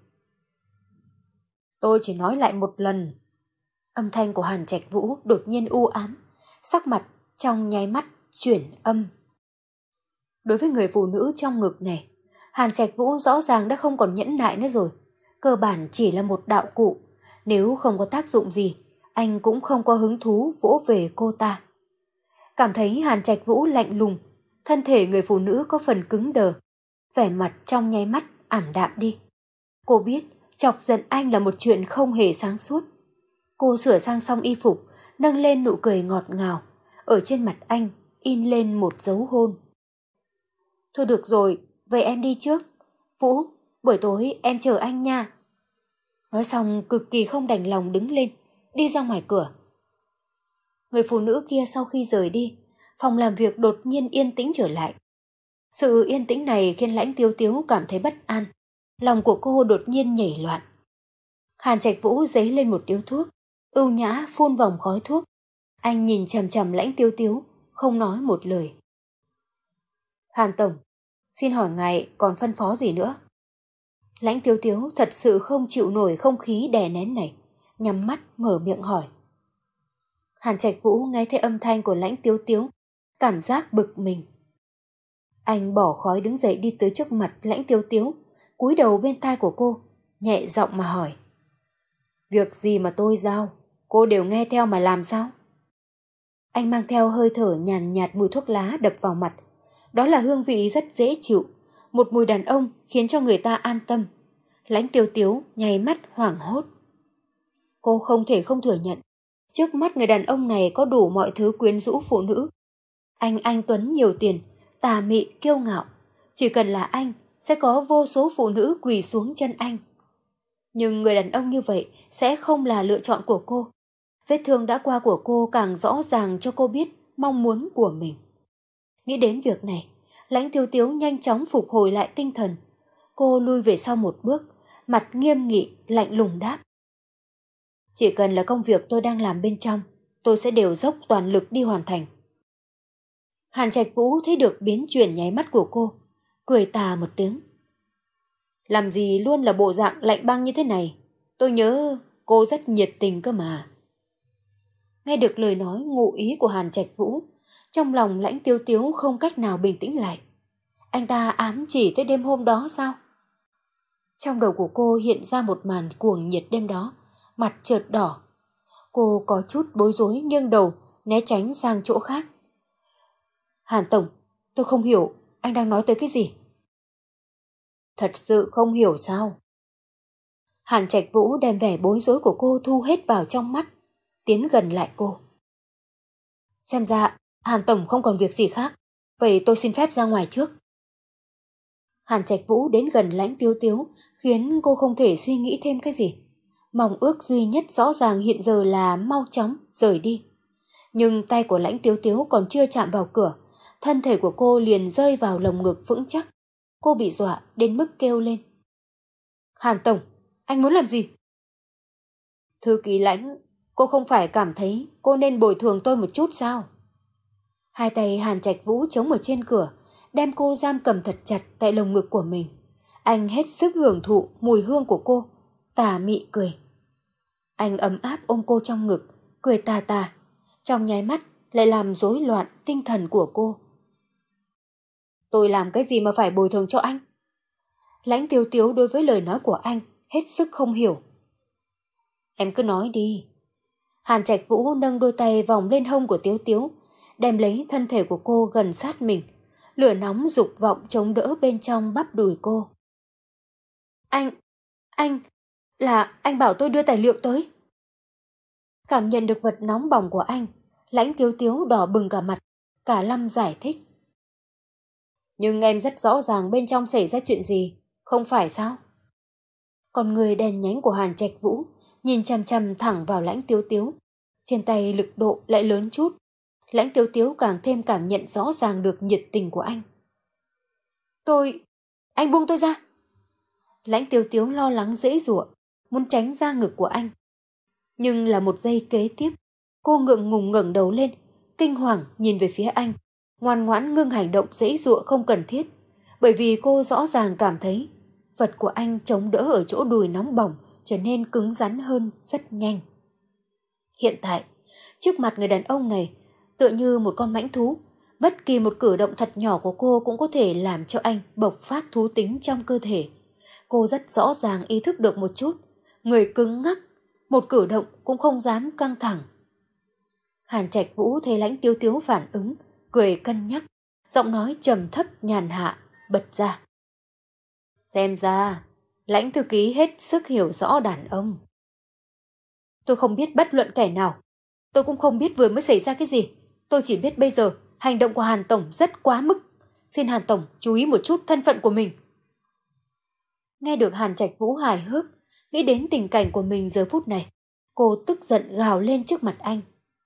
Tôi chỉ nói lại một lần. Âm thanh của Hàn Trạch Vũ đột nhiên u ám, sắc mặt trong nháy mắt chuyển âm. Đối với người phụ nữ trong ngực này, Hàn Trạch Vũ rõ ràng đã không còn nhẫn nại nữa rồi. Cơ bản chỉ là một đạo cụ, nếu không có tác dụng gì, anh cũng không có hứng thú vỗ về cô ta. Cảm thấy Hàn Trạch Vũ lạnh lùng, thân thể người phụ nữ có phần cứng đờ, vẻ mặt trong nháy mắt ảm đạm đi. Cô biết chọc giận anh là một chuyện không hề sáng suốt. Cô sửa sang xong y phục, nâng lên nụ cười ngọt ngào, ở trên mặt anh in lên một dấu hôn. Thôi được rồi, vậy em đi trước. Vũ, buổi tối em chờ anh nha. Nói xong cực kỳ không đành lòng đứng lên, đi ra ngoài cửa. Người phụ nữ kia sau khi rời đi, phòng làm việc đột nhiên yên tĩnh trở lại. Sự yên tĩnh này khiến Lãnh Tiêu Tiếu cảm thấy bất an. Lòng của cô đột nhiên nhảy loạn. Hàn Trạch Vũ giấy lên một điếu thuốc, ưu nhã phun vòng khói thuốc. Anh nhìn chằm chằm Lãnh Tiêu Tiếu, không nói một lời. Hàn Tổng, xin hỏi ngài còn phân phó gì nữa? Lãnh Tiêu Tiếu thật sự không chịu nổi không khí đè nén này, nhắm mắt mở miệng hỏi. Hàn Trạch Vũ nghe thấy âm thanh của Lãnh Tiêu Tiếu, cảm giác bực mình. Anh bỏ khói đứng dậy đi tới trước mặt Lãnh Tiêu Tiếu, cúi đầu bên tai của cô, nhẹ giọng mà hỏi. Việc gì mà tôi giao, cô đều nghe theo mà làm sao? Anh mang theo hơi thở nhàn nhạt mùi thuốc lá đập vào mặt. Đó là hương vị rất dễ chịu, một mùi đàn ông khiến cho người ta an tâm. Lãnh Tiêu Tiếu nháy mắt hoảng hốt. Cô không thể không thừa nhận, trước mắt người đàn ông này có đủ mọi thứ quyến rũ phụ nữ. Anh anh tuấn nhiều tiền, tà mị kiêu ngạo, chỉ cần là anh sẽ có vô số phụ nữ quỳ xuống chân anh. Nhưng người đàn ông như vậy sẽ không là lựa chọn của cô. Vết thương đã qua của cô càng rõ ràng cho cô biết mong muốn của mình. Nghĩ đến việc này, Lãnh Tiêu Tiếu nhanh chóng phục hồi lại tinh thần. Cô lui về sau một bước, mặt nghiêm nghị, lạnh lùng đáp. Chỉ cần là công việc tôi đang làm bên trong, tôi sẽ đều dốc toàn lực đi hoàn thành. Hàn Trạch Vũ thấy được biến chuyển nháy mắt của cô, cười tà một tiếng. Làm gì luôn là bộ dạng lạnh băng như thế này, tôi nhớ cô rất nhiệt tình cơ mà. Nghe được lời nói ngụ ý của Hàn Trạch Vũ, trong lòng Lãnh Tiêu Tiếu không cách nào bình tĩnh lại. Anh ta ám chỉ tới đêm hôm đó sao? Trong đầu của cô hiện ra một màn cuồng nhiệt đêm đó, mặt chợt đỏ. Cô có chút bối rối nghiêng đầu, né tránh sang chỗ khác. Hàn Tổng, tôi không hiểu, anh đang nói tới cái gì? Thật sự không hiểu sao? Hàn Trạch Vũ đem vẻ bối rối của cô thu hết vào trong mắt, tiến gần lại cô. Xem ra, Hàn Tổng không còn việc gì khác, vậy tôi xin phép ra ngoài trước. Hàn Trạch Vũ đến gần Lãnh Tiêu Tiếu, khiến cô không thể suy nghĩ thêm cái gì. Mong ước duy nhất rõ ràng hiện giờ là mau chóng rời đi. Nhưng tay của Lãnh Tiêu Tiếu còn chưa chạm vào cửa, thân thể của cô liền rơi vào lồng ngực vững chắc. Cô bị dọa đến mức kêu lên. Hàn Tổng, anh muốn làm gì? Thư ký Lãnh, cô không phải cảm thấy cô nên bồi thường tôi một chút sao? Hai tay Hàn Trạch Vũ chống ở trên cửa, đem cô giam cầm thật chặt tại lồng ngực của mình. Anh hết sức hưởng thụ mùi hương của cô, tà mị cười. Anh ấm áp ôm cô trong ngực, cười tà tà, trong nháy mắt lại làm rối loạn tinh thần của cô. Tôi làm cái gì mà phải bồi thường cho anh? Lãnh Tiêu Tiếu đối với lời nói của anh hết sức không hiểu. Em cứ nói đi. Hàn Trạch Vũ nâng đôi tay vòng lên hông của Tiếu Tiếu, đem lấy thân thể của cô gần sát mình. Lửa nóng dục vọng chống đỡ bên trong bắp đùi cô. Anh, anh, là anh bảo tôi đưa tài liệu tới. Cảm nhận được vật nóng bỏng của anh, Lãnh Tiếu Tiếu đỏ bừng cả mặt, cả lâm giải thích. Nhưng em rất rõ ràng bên trong xảy ra chuyện gì, không phải sao? Con người đèn nhánh của Hàn Trạch Vũ nhìn chằm chằm thẳng vào Lãnh Tiếu Tiếu. Trên tay lực độ lại lớn chút. Lãnh Tiếu Tiếu càng thêm cảm nhận rõ ràng được nhiệt tình của anh. Tôi... Anh buông tôi ra. Lãnh Tiếu Tiếu lo lắng giãy giụa, muốn tránh ra ngực của anh. Nhưng là một giây kế tiếp, cô ngượng ngùng ngẩng đầu lên, kinh hoàng nhìn về phía anh, ngoan ngoãn ngưng hành động giãy giụa không cần thiết, bởi vì cô rõ ràng cảm thấy vật của anh chống đỡ ở chỗ đùi nóng bỏng trở nên cứng rắn hơn rất nhanh. Hiện tại, trước mặt người đàn ông này, tựa như một con mãnh thú, bất kỳ một cử động thật nhỏ của cô cũng có thể làm cho anh bộc phát thú tính trong cơ thể. Cô rất rõ ràng ý thức được một chút, người cứng ngắc, một cử động cũng không dám căng thẳng. Hàn Trạch Vũ thấy Lãnh Tiếu Tiếu phản ứng, cười cân nhắc, giọng nói trầm thấp nhàn hạ, bật ra. Xem ra, Lãnh thư ký hết sức hiểu rõ đàn ông. Tôi không biết bất luận kẻ nào, tôi cũng không biết vừa mới xảy ra cái gì. Tôi chỉ biết bây giờ hành động của Hàn Tổng rất quá mức. Xin Hàn Tổng chú ý một chút thân phận của mình. Nghe được Hàn Trạch Vũ hài hước, nghĩ đến tình cảnh của mình giờ phút này, cô tức giận gào lên trước mặt anh.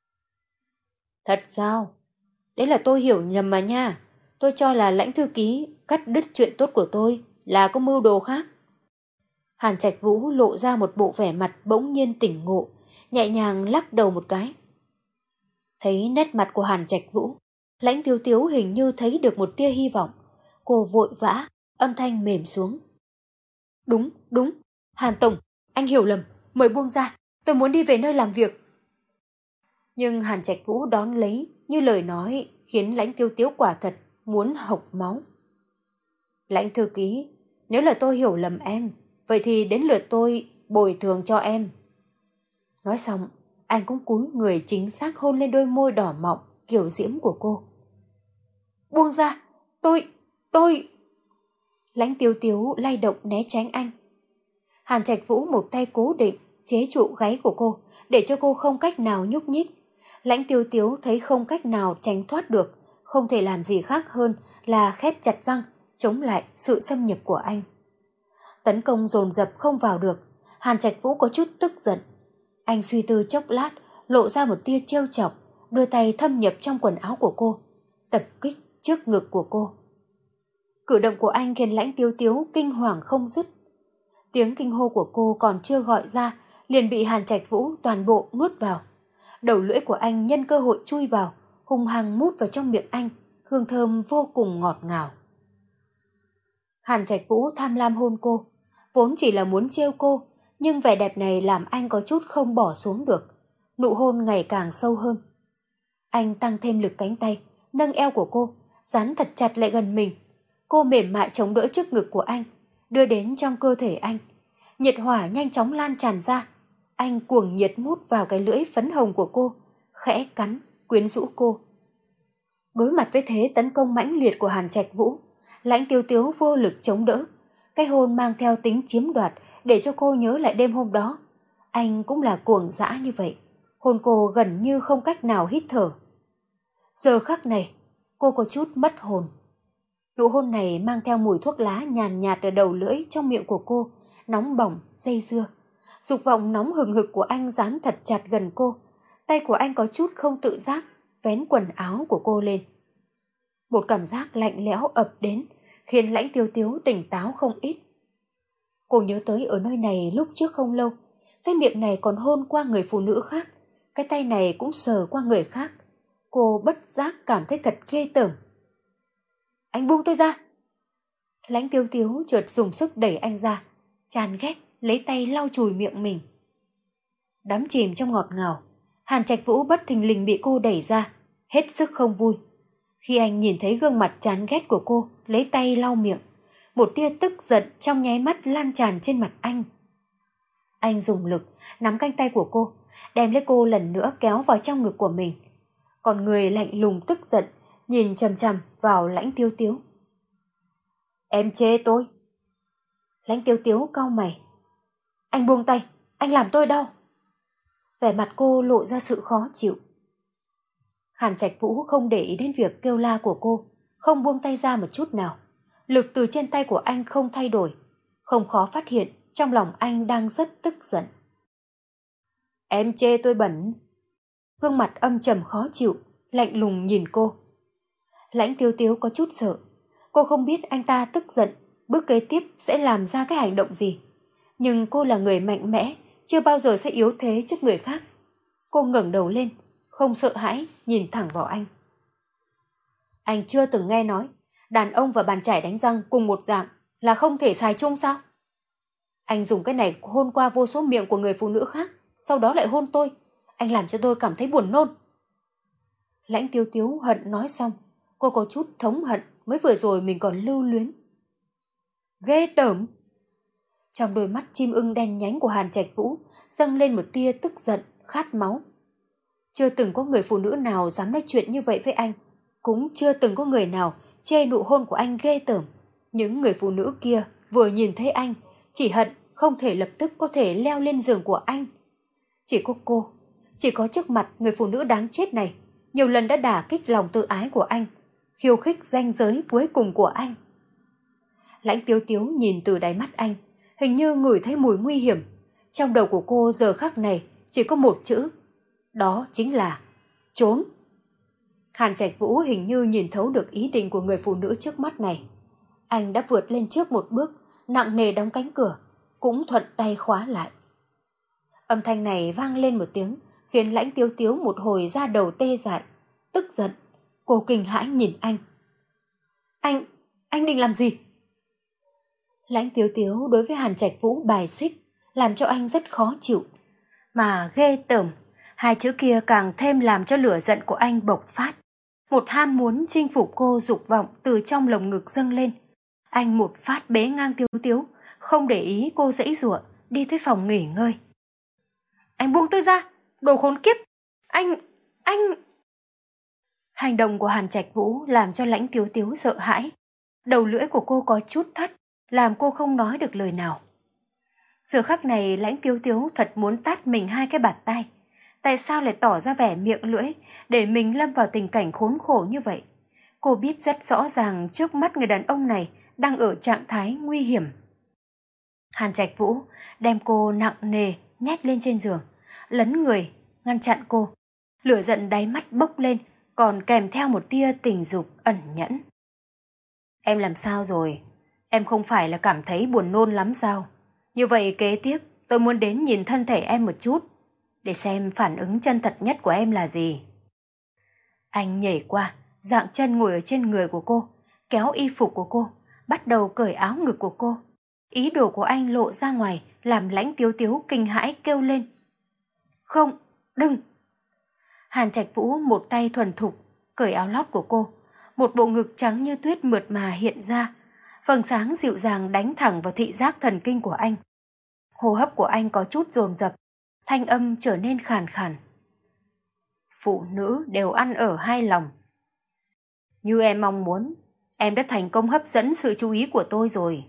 Thật sao? Đấy là tôi hiểu nhầm mà nha. Tôi cho là Lãnh thư ký cắt đứt chuyện tốt của tôi là có mưu đồ khác. Hàn Trạch Vũ lộ ra một bộ vẻ mặt bỗng nhiên tỉnh ngộ, nhẹ nhàng lắc đầu một cái. Thấy nét mặt của Hàn Trạch Vũ, Lãnh Tiếu Tiếu hình như thấy được một tia hy vọng. Cô vội vã, âm thanh mềm xuống. Đúng, đúng, Hàn Tổng, anh hiểu lầm, mời buông ra, tôi muốn đi về nơi làm việc. Nhưng Hàn Trạch Vũ đón lấy như lời nói khiến Lãnh Tiếu Tiếu quả thật muốn hộc máu. Lãnh thư ký, nếu là tôi hiểu lầm em, vậy thì đến lượt tôi bồi thường cho em. Nói xong, anh cũng cúi người chính xác hôn lên đôi môi đỏ mọng, kiểu diễm của cô. Buông ra, tôi, tôi... Lãnh Tiếu Tiếu lay động né tránh anh. Hàn Trạch Vũ một tay cố định, chế trụ gáy của cô, để cho cô không cách nào nhúc nhích. Lãnh Tiếu Tiếu thấy không cách nào tránh thoát được, không thể làm gì khác hơn là khép chặt răng, chống lại sự xâm nhập của anh. Tấn công dồn dập không vào được, Hàn Trạch Vũ có chút tức giận. Anh suy tư chốc lát, lộ ra một tia trêu chọc, đưa tay thâm nhập trong quần áo của cô, tập kích trước ngực của cô. Cử động của anh khiến Lãnh Tiếu Tiếu kinh hoàng không dứt. Tiếng kinh hô của cô còn chưa gọi ra, liền bị Hàn Trạch Vũ toàn bộ nuốt vào. Đầu lưỡi của anh nhân cơ hội chui vào, hung hăng mút vào trong miệng anh, hương thơm vô cùng ngọt ngào. Hàn Trạch Vũ tham lam hôn cô, vốn chỉ là muốn trêu cô, nhưng vẻ đẹp này làm anh có chút không bỏ xuống được. Nụ hôn ngày càng sâu hơn. Anh tăng thêm lực cánh tay, nâng eo của cô, dán thật chặt lại gần mình. Cô mềm mại chống đỡ trước ngực của anh, đưa đến trong cơ thể anh. Nhiệt hỏa nhanh chóng lan tràn ra. Anh cuồng nhiệt mút vào cái lưỡi phấn hồng của cô, khẽ cắn, quyến rũ cô. Đối mặt với thế tấn công mãnh liệt của Hàn Trạch Vũ, Lãnh Tiếu Tiếu vô lực chống đỡ. Cái hôn mang theo tính chiếm đoạt để cho cô nhớ lại đêm hôm đó. Anh cũng là cuồng dã như vậy, hôn cô gần như không cách nào hít thở. Giờ khắc này, cô có chút mất hồn. Nụ hôn này mang theo mùi thuốc lá nhàn nhạt ở đầu lưỡi trong miệng của cô, nóng bỏng, dây dưa. Dục vọng nóng hừng hực của anh dán thật chặt gần cô. Tay của anh có chút không tự giác, vén quần áo của cô lên. Một cảm giác lạnh lẽo ập đến, khiến Lãnh Tiếu Tiếu tỉnh táo không ít. Cô nhớ tới ở nơi này lúc trước không lâu, cái miệng này còn hôn qua người phụ nữ khác, cái tay này cũng sờ qua người khác. Cô bất giác cảm thấy thật ghê tởm. Anh buông tôi ra. Lãnh Tiếu Tiếu chợt dùng sức đẩy anh ra, chán ghét lấy tay lau chùi miệng mình. Đắm chìm trong ngọt ngào, Hàn Trạch Vũ bất thình lình bị cô đẩy ra, hết sức không vui. Khi anh nhìn thấy gương mặt chán ghét của cô, lấy tay lau miệng, một tia tức giận trong nháy mắt lan tràn trên mặt anh. Anh dùng lực nắm cánh tay của cô, đem lấy cô lần nữa kéo vào trong ngực của mình. Còn người lạnh lùng tức giận nhìn chằm chằm vào Lãnh Tiêu Tiếu. Em chê tôi? Lãnh Tiêu Tiếu cau mày. Anh buông tay, anh làm tôi đau. Vẻ mặt cô lộ ra sự khó chịu. Hàn Trạch Vũ không để ý đến việc kêu la của cô, không buông tay ra một chút nào. Lực từ trên tay của anh không thay đổi, không khó phát hiện trong lòng anh đang rất tức giận. Em chê tôi bẩn? Gương mặt âm trầm khó chịu, lạnh lùng nhìn cô. Lãnh Tiêu Tiếu có chút sợ. Cô không biết anh ta tức giận, bước kế tiếp sẽ làm ra cái hành động gì. Nhưng cô là người mạnh mẽ, chưa bao giờ sẽ yếu thế trước người khác. Cô ngẩng đầu lên, không sợ hãi, nhìn thẳng vào anh. Anh chưa từng nghe nói, đàn ông và bàn chải đánh răng cùng một dạng là không thể xài chung sao? Anh dùng cái này hôn qua vô số miệng của người phụ nữ khác, sau đó lại hôn tôi. Anh làm cho tôi cảm thấy buồn nôn. Lãnh Tiêu Tiếu hận nói xong, cô có chút thống hận mới vừa rồi mình còn lưu luyến. Ghê tởm! Trong đôi mắt chim ưng đen nhánh của Hàn Trạch Vũ dâng lên một tia tức giận, khát máu. Chưa từng có người phụ nữ nào dám nói chuyện như vậy với anh, cũng chưa từng có người nào chê nụ hôn của anh ghê tởm. Những người phụ nữ kia vừa nhìn thấy anh, chỉ hận không thể lập tức có thể leo lên giường của anh. Chỉ có cô, chỉ có trước mặt người phụ nữ đáng chết này, nhiều lần đã đả kích lòng tự ái của anh, khiêu khích ranh giới cuối cùng của anh. Lãnh Tiếu Tiếu nhìn từ đáy mắt anh, hình như ngửi thấy mùi nguy hiểm. Trong đầu của cô giờ khắc này chỉ có một chữ, đó chính là trốn. Hàn Trạch Vũ hình như nhìn thấu được ý định của người phụ nữ trước mắt này. Anh đã vượt lên trước một bước, nặng nề đóng cánh cửa, cũng thuận tay khóa lại. Âm thanh này vang lên một tiếng, khiến Lãnh Tiếu Tiếu một hồi da đầu tê dại, tức giận. Cô kinh hãi nhìn anh. Anh, anh định làm gì? Lãnh Tiếu Tiếu đối với Hàn Trạch Vũ bài xích, làm cho anh rất khó chịu. Mà ghê tởm, hai chữ kia càng thêm làm cho lửa giận của anh bộc phát. Một ham muốn chinh phục cô dục vọng từ trong lồng ngực dâng lên. Anh một phát bế ngang Tiếu Tiếu, không để ý cô giãy giụa, đi tới phòng nghỉ ngơi. Anh buông tôi ra, đồ khốn kiếp! Anh, anh... Hành động của Hàn Trạch Vũ làm cho Lãnh Tiếu Tiếu sợ hãi. Đầu lưỡi của cô có chút thắt, làm cô không nói được lời nào. Giờ khắc này Lãnh Tiếu Tiếu thật muốn tát mình hai cái bạt tai. Tại sao lại tỏ ra vẻ miệng lưỡi để mình lâm vào tình cảnh khốn khổ như vậy? Cô biết rất rõ ràng trước mắt người đàn ông này đang ở trạng thái nguy hiểm. Hàn Trạch Vũ đem cô nặng nề nhét lên trên giường, lấn người, ngăn chặn cô. Lửa giận đáy mắt bốc lên, còn kèm theo một tia tình dục ẩn nhẫn. Em làm sao rồi? Em không phải là cảm thấy buồn nôn lắm sao? Như vậy kế tiếp tôi muốn đến nhìn thân thể em một chút, để xem phản ứng chân thật nhất của em là gì. Anh nhảy qua, dạng chân ngồi ở trên người của cô, kéo y phục của cô, bắt đầu cởi áo ngực của cô. Ý đồ của anh lộ ra ngoài, làm Lãnh Tiếu Tiếu kinh hãi kêu lên. Không, đừng! Hàn Trạch Vũ một tay thuần thục, cởi áo lót của cô. Một bộ ngực trắng như tuyết mượt mà hiện ra. Vầng sáng dịu dàng đánh thẳng vào thị giác thần kinh của anh. Hô hấp của anh có chút dồn dập, thanh âm trở nên khàn khàn. Phụ nữ đều ăn ở hai lòng. Như em mong muốn, em đã thành công hấp dẫn sự chú ý của tôi rồi.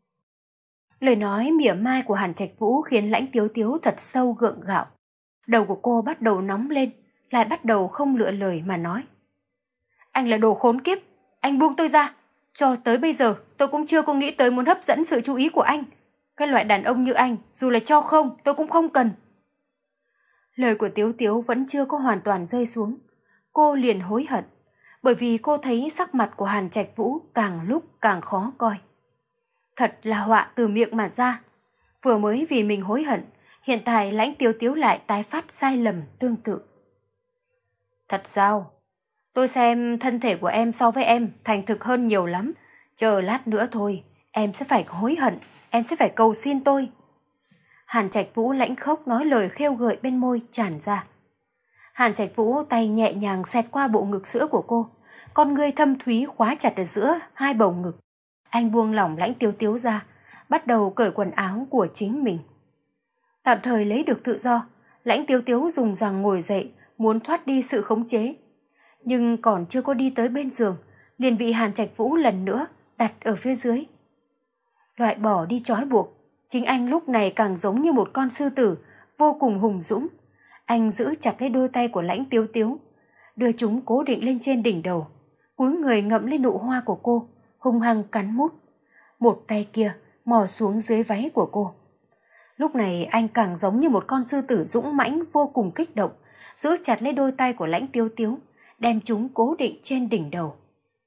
Lời nói mỉa mai của Hàn Trạch Vũ khiến Lãnh Tiếu Tiếu thật sâu gượng gạo. Đầu của cô bắt đầu nóng lên, lại bắt đầu không lựa lời mà nói. Anh là đồ khốn kiếp, anh buông tôi ra. Cho tới bây giờ tôi cũng chưa có nghĩ tới muốn hấp dẫn sự chú ý của anh. Cái loại đàn ông như anh, dù là cho không, tôi cũng không cần. Lời của Tiếu Tiếu vẫn chưa có hoàn toàn rơi xuống. Cô liền hối hận, bởi vì cô thấy sắc mặt của Hàn Trạch Vũ càng lúc càng khó coi. Thật là họa từ miệng mà ra. Vừa mới vì mình hối hận, hiện tại Lãnh Tiếu Tiếu lại tái phát sai lầm tương tự. Thật sao? Tôi xem thân thể của em so với em thành thực hơn nhiều lắm. Chờ lát nữa thôi, em sẽ phải hối hận, em sẽ phải cầu xin tôi. Hàn Trạch Vũ lãnh khốc nói lời khêu gợi bên môi tràn ra. Hàn Trạch Vũ tay nhẹ nhàng xẹt qua bộ ngực sữa của cô, con ngươi thâm thúy khóa chặt ở giữa hai bầu ngực. Anh buông lỏng Lãnh Tiếu Tiếu ra, bắt đầu cởi quần áo của chính mình. Tạm thời lấy được tự do, Lãnh Tiếu Tiếu dùng rằng ngồi dậy, muốn thoát đi sự khống chế. Nhưng còn chưa có đi tới bên giường, liền bị Hàn Trạch Vũ lần nữa đặt ở phía dưới. Loại bỏ đi trói buộc, chính anh lúc này càng giống như một con sư tử, vô cùng hùng dũng. Anh giữ chặt lấy đôi tay của Lãnh Tiếu Tiếu, đưa chúng cố định lên trên đỉnh đầu, cúi người ngậm lên nụ hoa của cô, hung hăng cắn mút. Một tay kia mò xuống dưới váy của cô. Lúc này anh càng giống như một con sư tử dũng mãnh vô cùng kích động, giữ chặt lấy đôi tay của Lãnh Tiếu Tiếu, đem chúng cố định trên đỉnh đầu.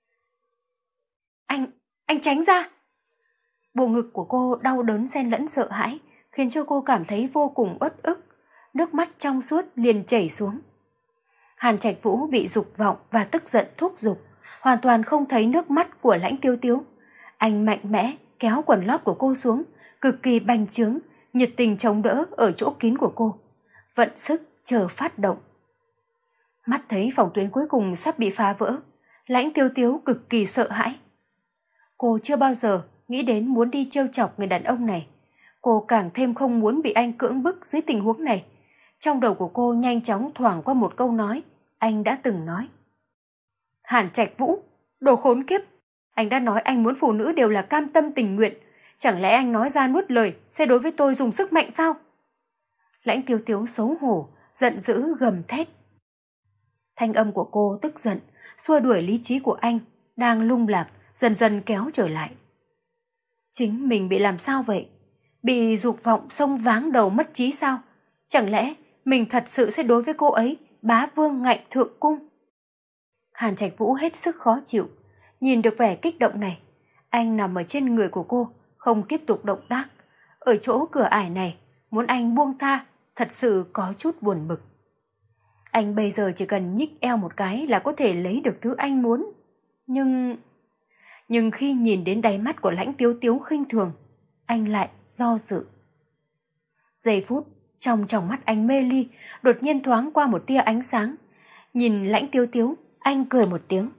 Anh, anh tránh ra! Bộ ngực của cô đau đớn xen lẫn sợ hãi, khiến cho cô cảm thấy vô cùng uất ức, nước mắt trong suốt liền chảy xuống. Hàn Trạch Vũ bị dục vọng và tức giận thúc giục, hoàn toàn không thấy nước mắt của Lãnh Tiếu Tiếu. Anh mạnh mẽ kéo quần lót của cô xuống, cực kỳ bành trướng, nhiệt tình chống đỡ ở chỗ kín của cô, vận sức chờ phát động. Mắt thấy phòng tuyến cuối cùng sắp bị phá vỡ, Lãnh Tiếu Tiếu cực kỳ sợ hãi. Cô chưa bao giờ nghĩ đến muốn đi trêu chọc người đàn ông này. Cô càng thêm không muốn bị anh cưỡng bức dưới tình huống này. Trong đầu của cô nhanh chóng thoảng qua một câu nói anh đã từng nói. Hàn Trạch Vũ, đồ khốn kiếp! Anh đã nói anh muốn phụ nữ đều là cam tâm tình nguyện. Chẳng lẽ anh nói ra nuốt lời sẽ đối với tôi dùng sức mạnh sao? Lãnh Tiếu Tiếu xấu hổ, giận dữ gầm thét. Thanh âm của cô tức giận, xua đuổi lý trí của anh, đang lung lạc, dần dần kéo trở lại. Chính mình bị làm sao vậy? Bị dục vọng xông váng đầu mất trí sao? Chẳng lẽ mình thật sự sẽ đối với cô ấy bá vương ngạnh thượng cung? Hàn Trạch Vũ hết sức khó chịu, nhìn được vẻ kích động này. Anh nằm ở trên người của cô, không tiếp tục động tác. Ở chỗ cửa ải này, muốn anh buông tha, thật sự có chút buồn bực. Anh bây giờ chỉ cần nhích eo một cái là có thể lấy được thứ anh muốn. Nhưng... Nhưng khi nhìn đến đáy mắt của Lãnh Tiếu Tiếu khinh thường, anh lại do dự. Giây phút, trong tròng mắt anh mê ly, đột nhiên thoáng qua một tia ánh sáng. Nhìn Lãnh Tiếu Tiếu, anh cười một tiếng.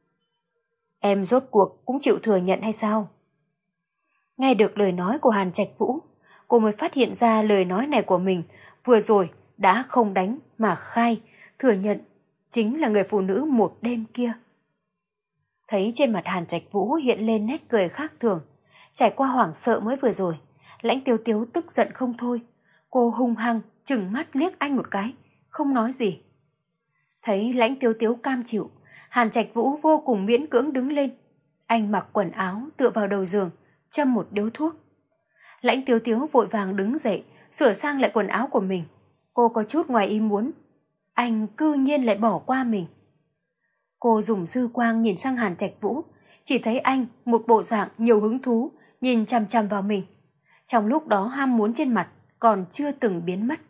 Em rốt cuộc cũng chịu thừa nhận hay sao? Nghe được lời nói của Hàn Trạch Vũ, cô mới phát hiện ra lời nói này của mình vừa rồi đã không đánh mà khai, thừa nhận chính là người phụ nữ một đêm kia. Thấy trên mặt Hàn Trạch Vũ hiện lên nét cười khác thường, trải qua hoảng sợ mới vừa rồi, Lãnh Tiếu Tiếu tức giận không thôi. Cô hung hăng trừng mắt liếc anh một cái, không nói gì. Thấy Lãnh Tiếu Tiếu cam chịu, Hàn Trạch Vũ vô cùng miễn cưỡng đứng lên. Anh mặc quần áo tựa vào đầu giường, châm một điếu thuốc. Lãnh Tiếu Tiếu vội vàng đứng dậy, sửa sang lại quần áo của mình. Cô có chút ngoài ý muốn, anh cư nhiên lại bỏ qua mình. Cô dùng dư quang nhìn sang Hàn Trạch Vũ, chỉ thấy anh một bộ dạng nhiều hứng thú, nhìn chằm chằm vào mình. Trong lúc đó ham muốn trên mặt còn chưa từng biến mất.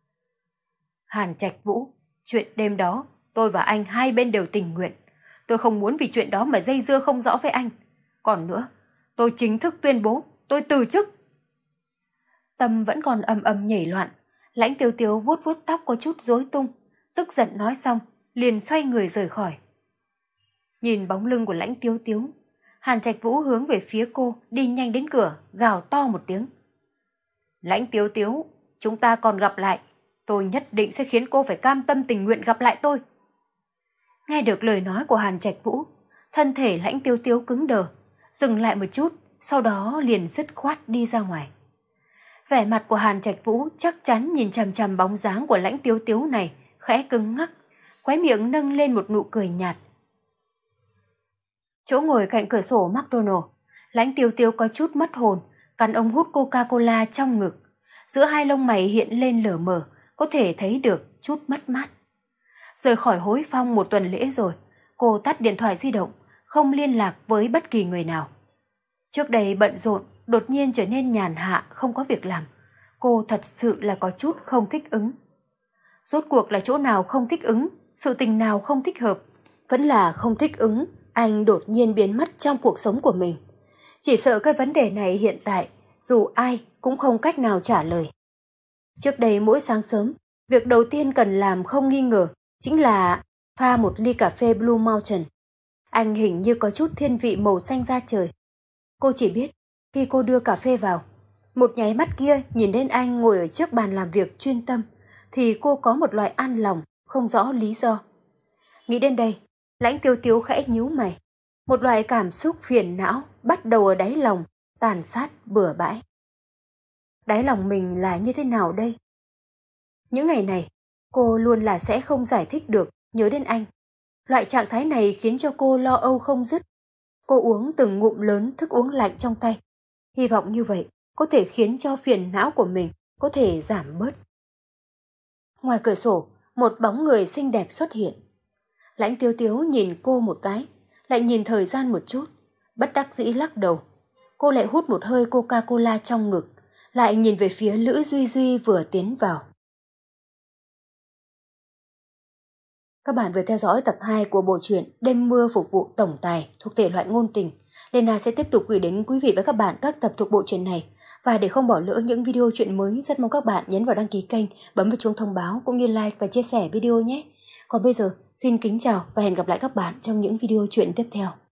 Hàn Trạch Vũ, chuyện đêm đó tôi và anh hai bên đều tình nguyện. Tôi không muốn vì chuyện đó mà dây dưa không rõ với anh. Còn nữa, tôi chính thức tuyên bố tôi từ chức. Tâm vẫn còn ầm ầm nhảy loạn. Lãnh Tiếu Tiếu vuốt vuốt tóc có chút rối tung, tức giận nói xong, liền xoay người rời khỏi. Nhìn bóng lưng của Lãnh Tiếu Tiếu, Hàn Trạch Vũ hướng về phía cô, đi nhanh đến cửa, gào to một tiếng. Lãnh Tiếu Tiếu, chúng ta còn gặp lại. Tôi nhất định sẽ khiến cô phải cam tâm tình nguyện gặp lại tôi. Nghe được lời nói của Hàn Trạch Vũ, thân thể Lãnh Tiếu Tiếu cứng đờ, dừng lại một chút, sau đó liền dứt khoát đi ra ngoài. Vẻ mặt của Hàn Trạch Vũ chắc chắn nhìn chằm chằm bóng dáng của Lãnh Tiếu Tiếu này, khẽ cứng ngắc, khóe miệng nâng lên một nụ cười nhạt. Chỗ ngồi cạnh cửa sổ McDonald, Lãnh Tiếu Tiếu có chút mất hồn, cắn ống hút Coca-Cola trong ngực. Giữa hai lông mày hiện lên lờ mờ, có thể thấy được chút mất mát. Rời khỏi Hối Phong một tuần lễ rồi, cô tắt điện thoại di động, không liên lạc với bất kỳ người nào. Trước đây bận rộn, đột nhiên trở nên nhàn hạ, không có việc làm. Cô thật sự là có chút không thích ứng. Rốt cuộc là chỗ nào không thích ứng, sự tình nào không thích hợp. Vẫn là không thích ứng, anh đột nhiên biến mất trong cuộc sống của mình. Chỉ sợ cái vấn đề này hiện tại, dù ai cũng không cách nào trả lời. Trước đây mỗi sáng sớm, việc đầu tiên cần làm không nghi ngờ chính là pha một ly cà phê Blue Mountain. Anh hình như có chút thiên vị màu xanh da trời. Cô chỉ biết khi cô đưa cà phê vào, Một nháy mắt kia nhìn đến anh ngồi ở trước bàn làm việc chuyên tâm, thì cô có một loại an lòng, không rõ lý do. Nghĩ đến đây, Lãnh Tiếu Tiếu khẽ nhíu mày. Một loại cảm xúc phiền não bắt đầu ở đáy lòng, tàn sát bừa bãi. Đáy lòng mình là như thế nào đây? Những ngày này, cô luôn là sẽ không giải thích được nhớ đến anh. Loại trạng thái này khiến cho cô lo âu không dứt. Cô uống từng ngụm lớn thức uống lạnh trong tay. Hy vọng như vậy có thể khiến cho phiền não của mình có thể giảm bớt. Ngoài cửa sổ, một bóng người xinh đẹp xuất hiện. Lãnh Tiếu Tiếu nhìn cô một cái, lại nhìn thời gian một chút, bất đắc dĩ lắc đầu. Cô lại hút một hơi Coca-Cola trong ngực, lại nhìn về phía Lữ Duy Duy vừa tiến vào. Các bạn vừa theo dõi tập hai của bộ truyện Đêm mưa phục vụ tổng tài thuộc thể loại ngôn tình. Lena sẽ tiếp tục gửi đến quý vị và các bạn các tập thuộc bộ truyện này. Và để không bỏ lỡ những video truyện mới, rất mong các bạn nhấn vào đăng ký kênh, bấm vào chuông thông báo cũng như like và chia sẻ video nhé. Còn bây giờ, xin kính chào và hẹn gặp lại các bạn trong những video truyện tiếp theo.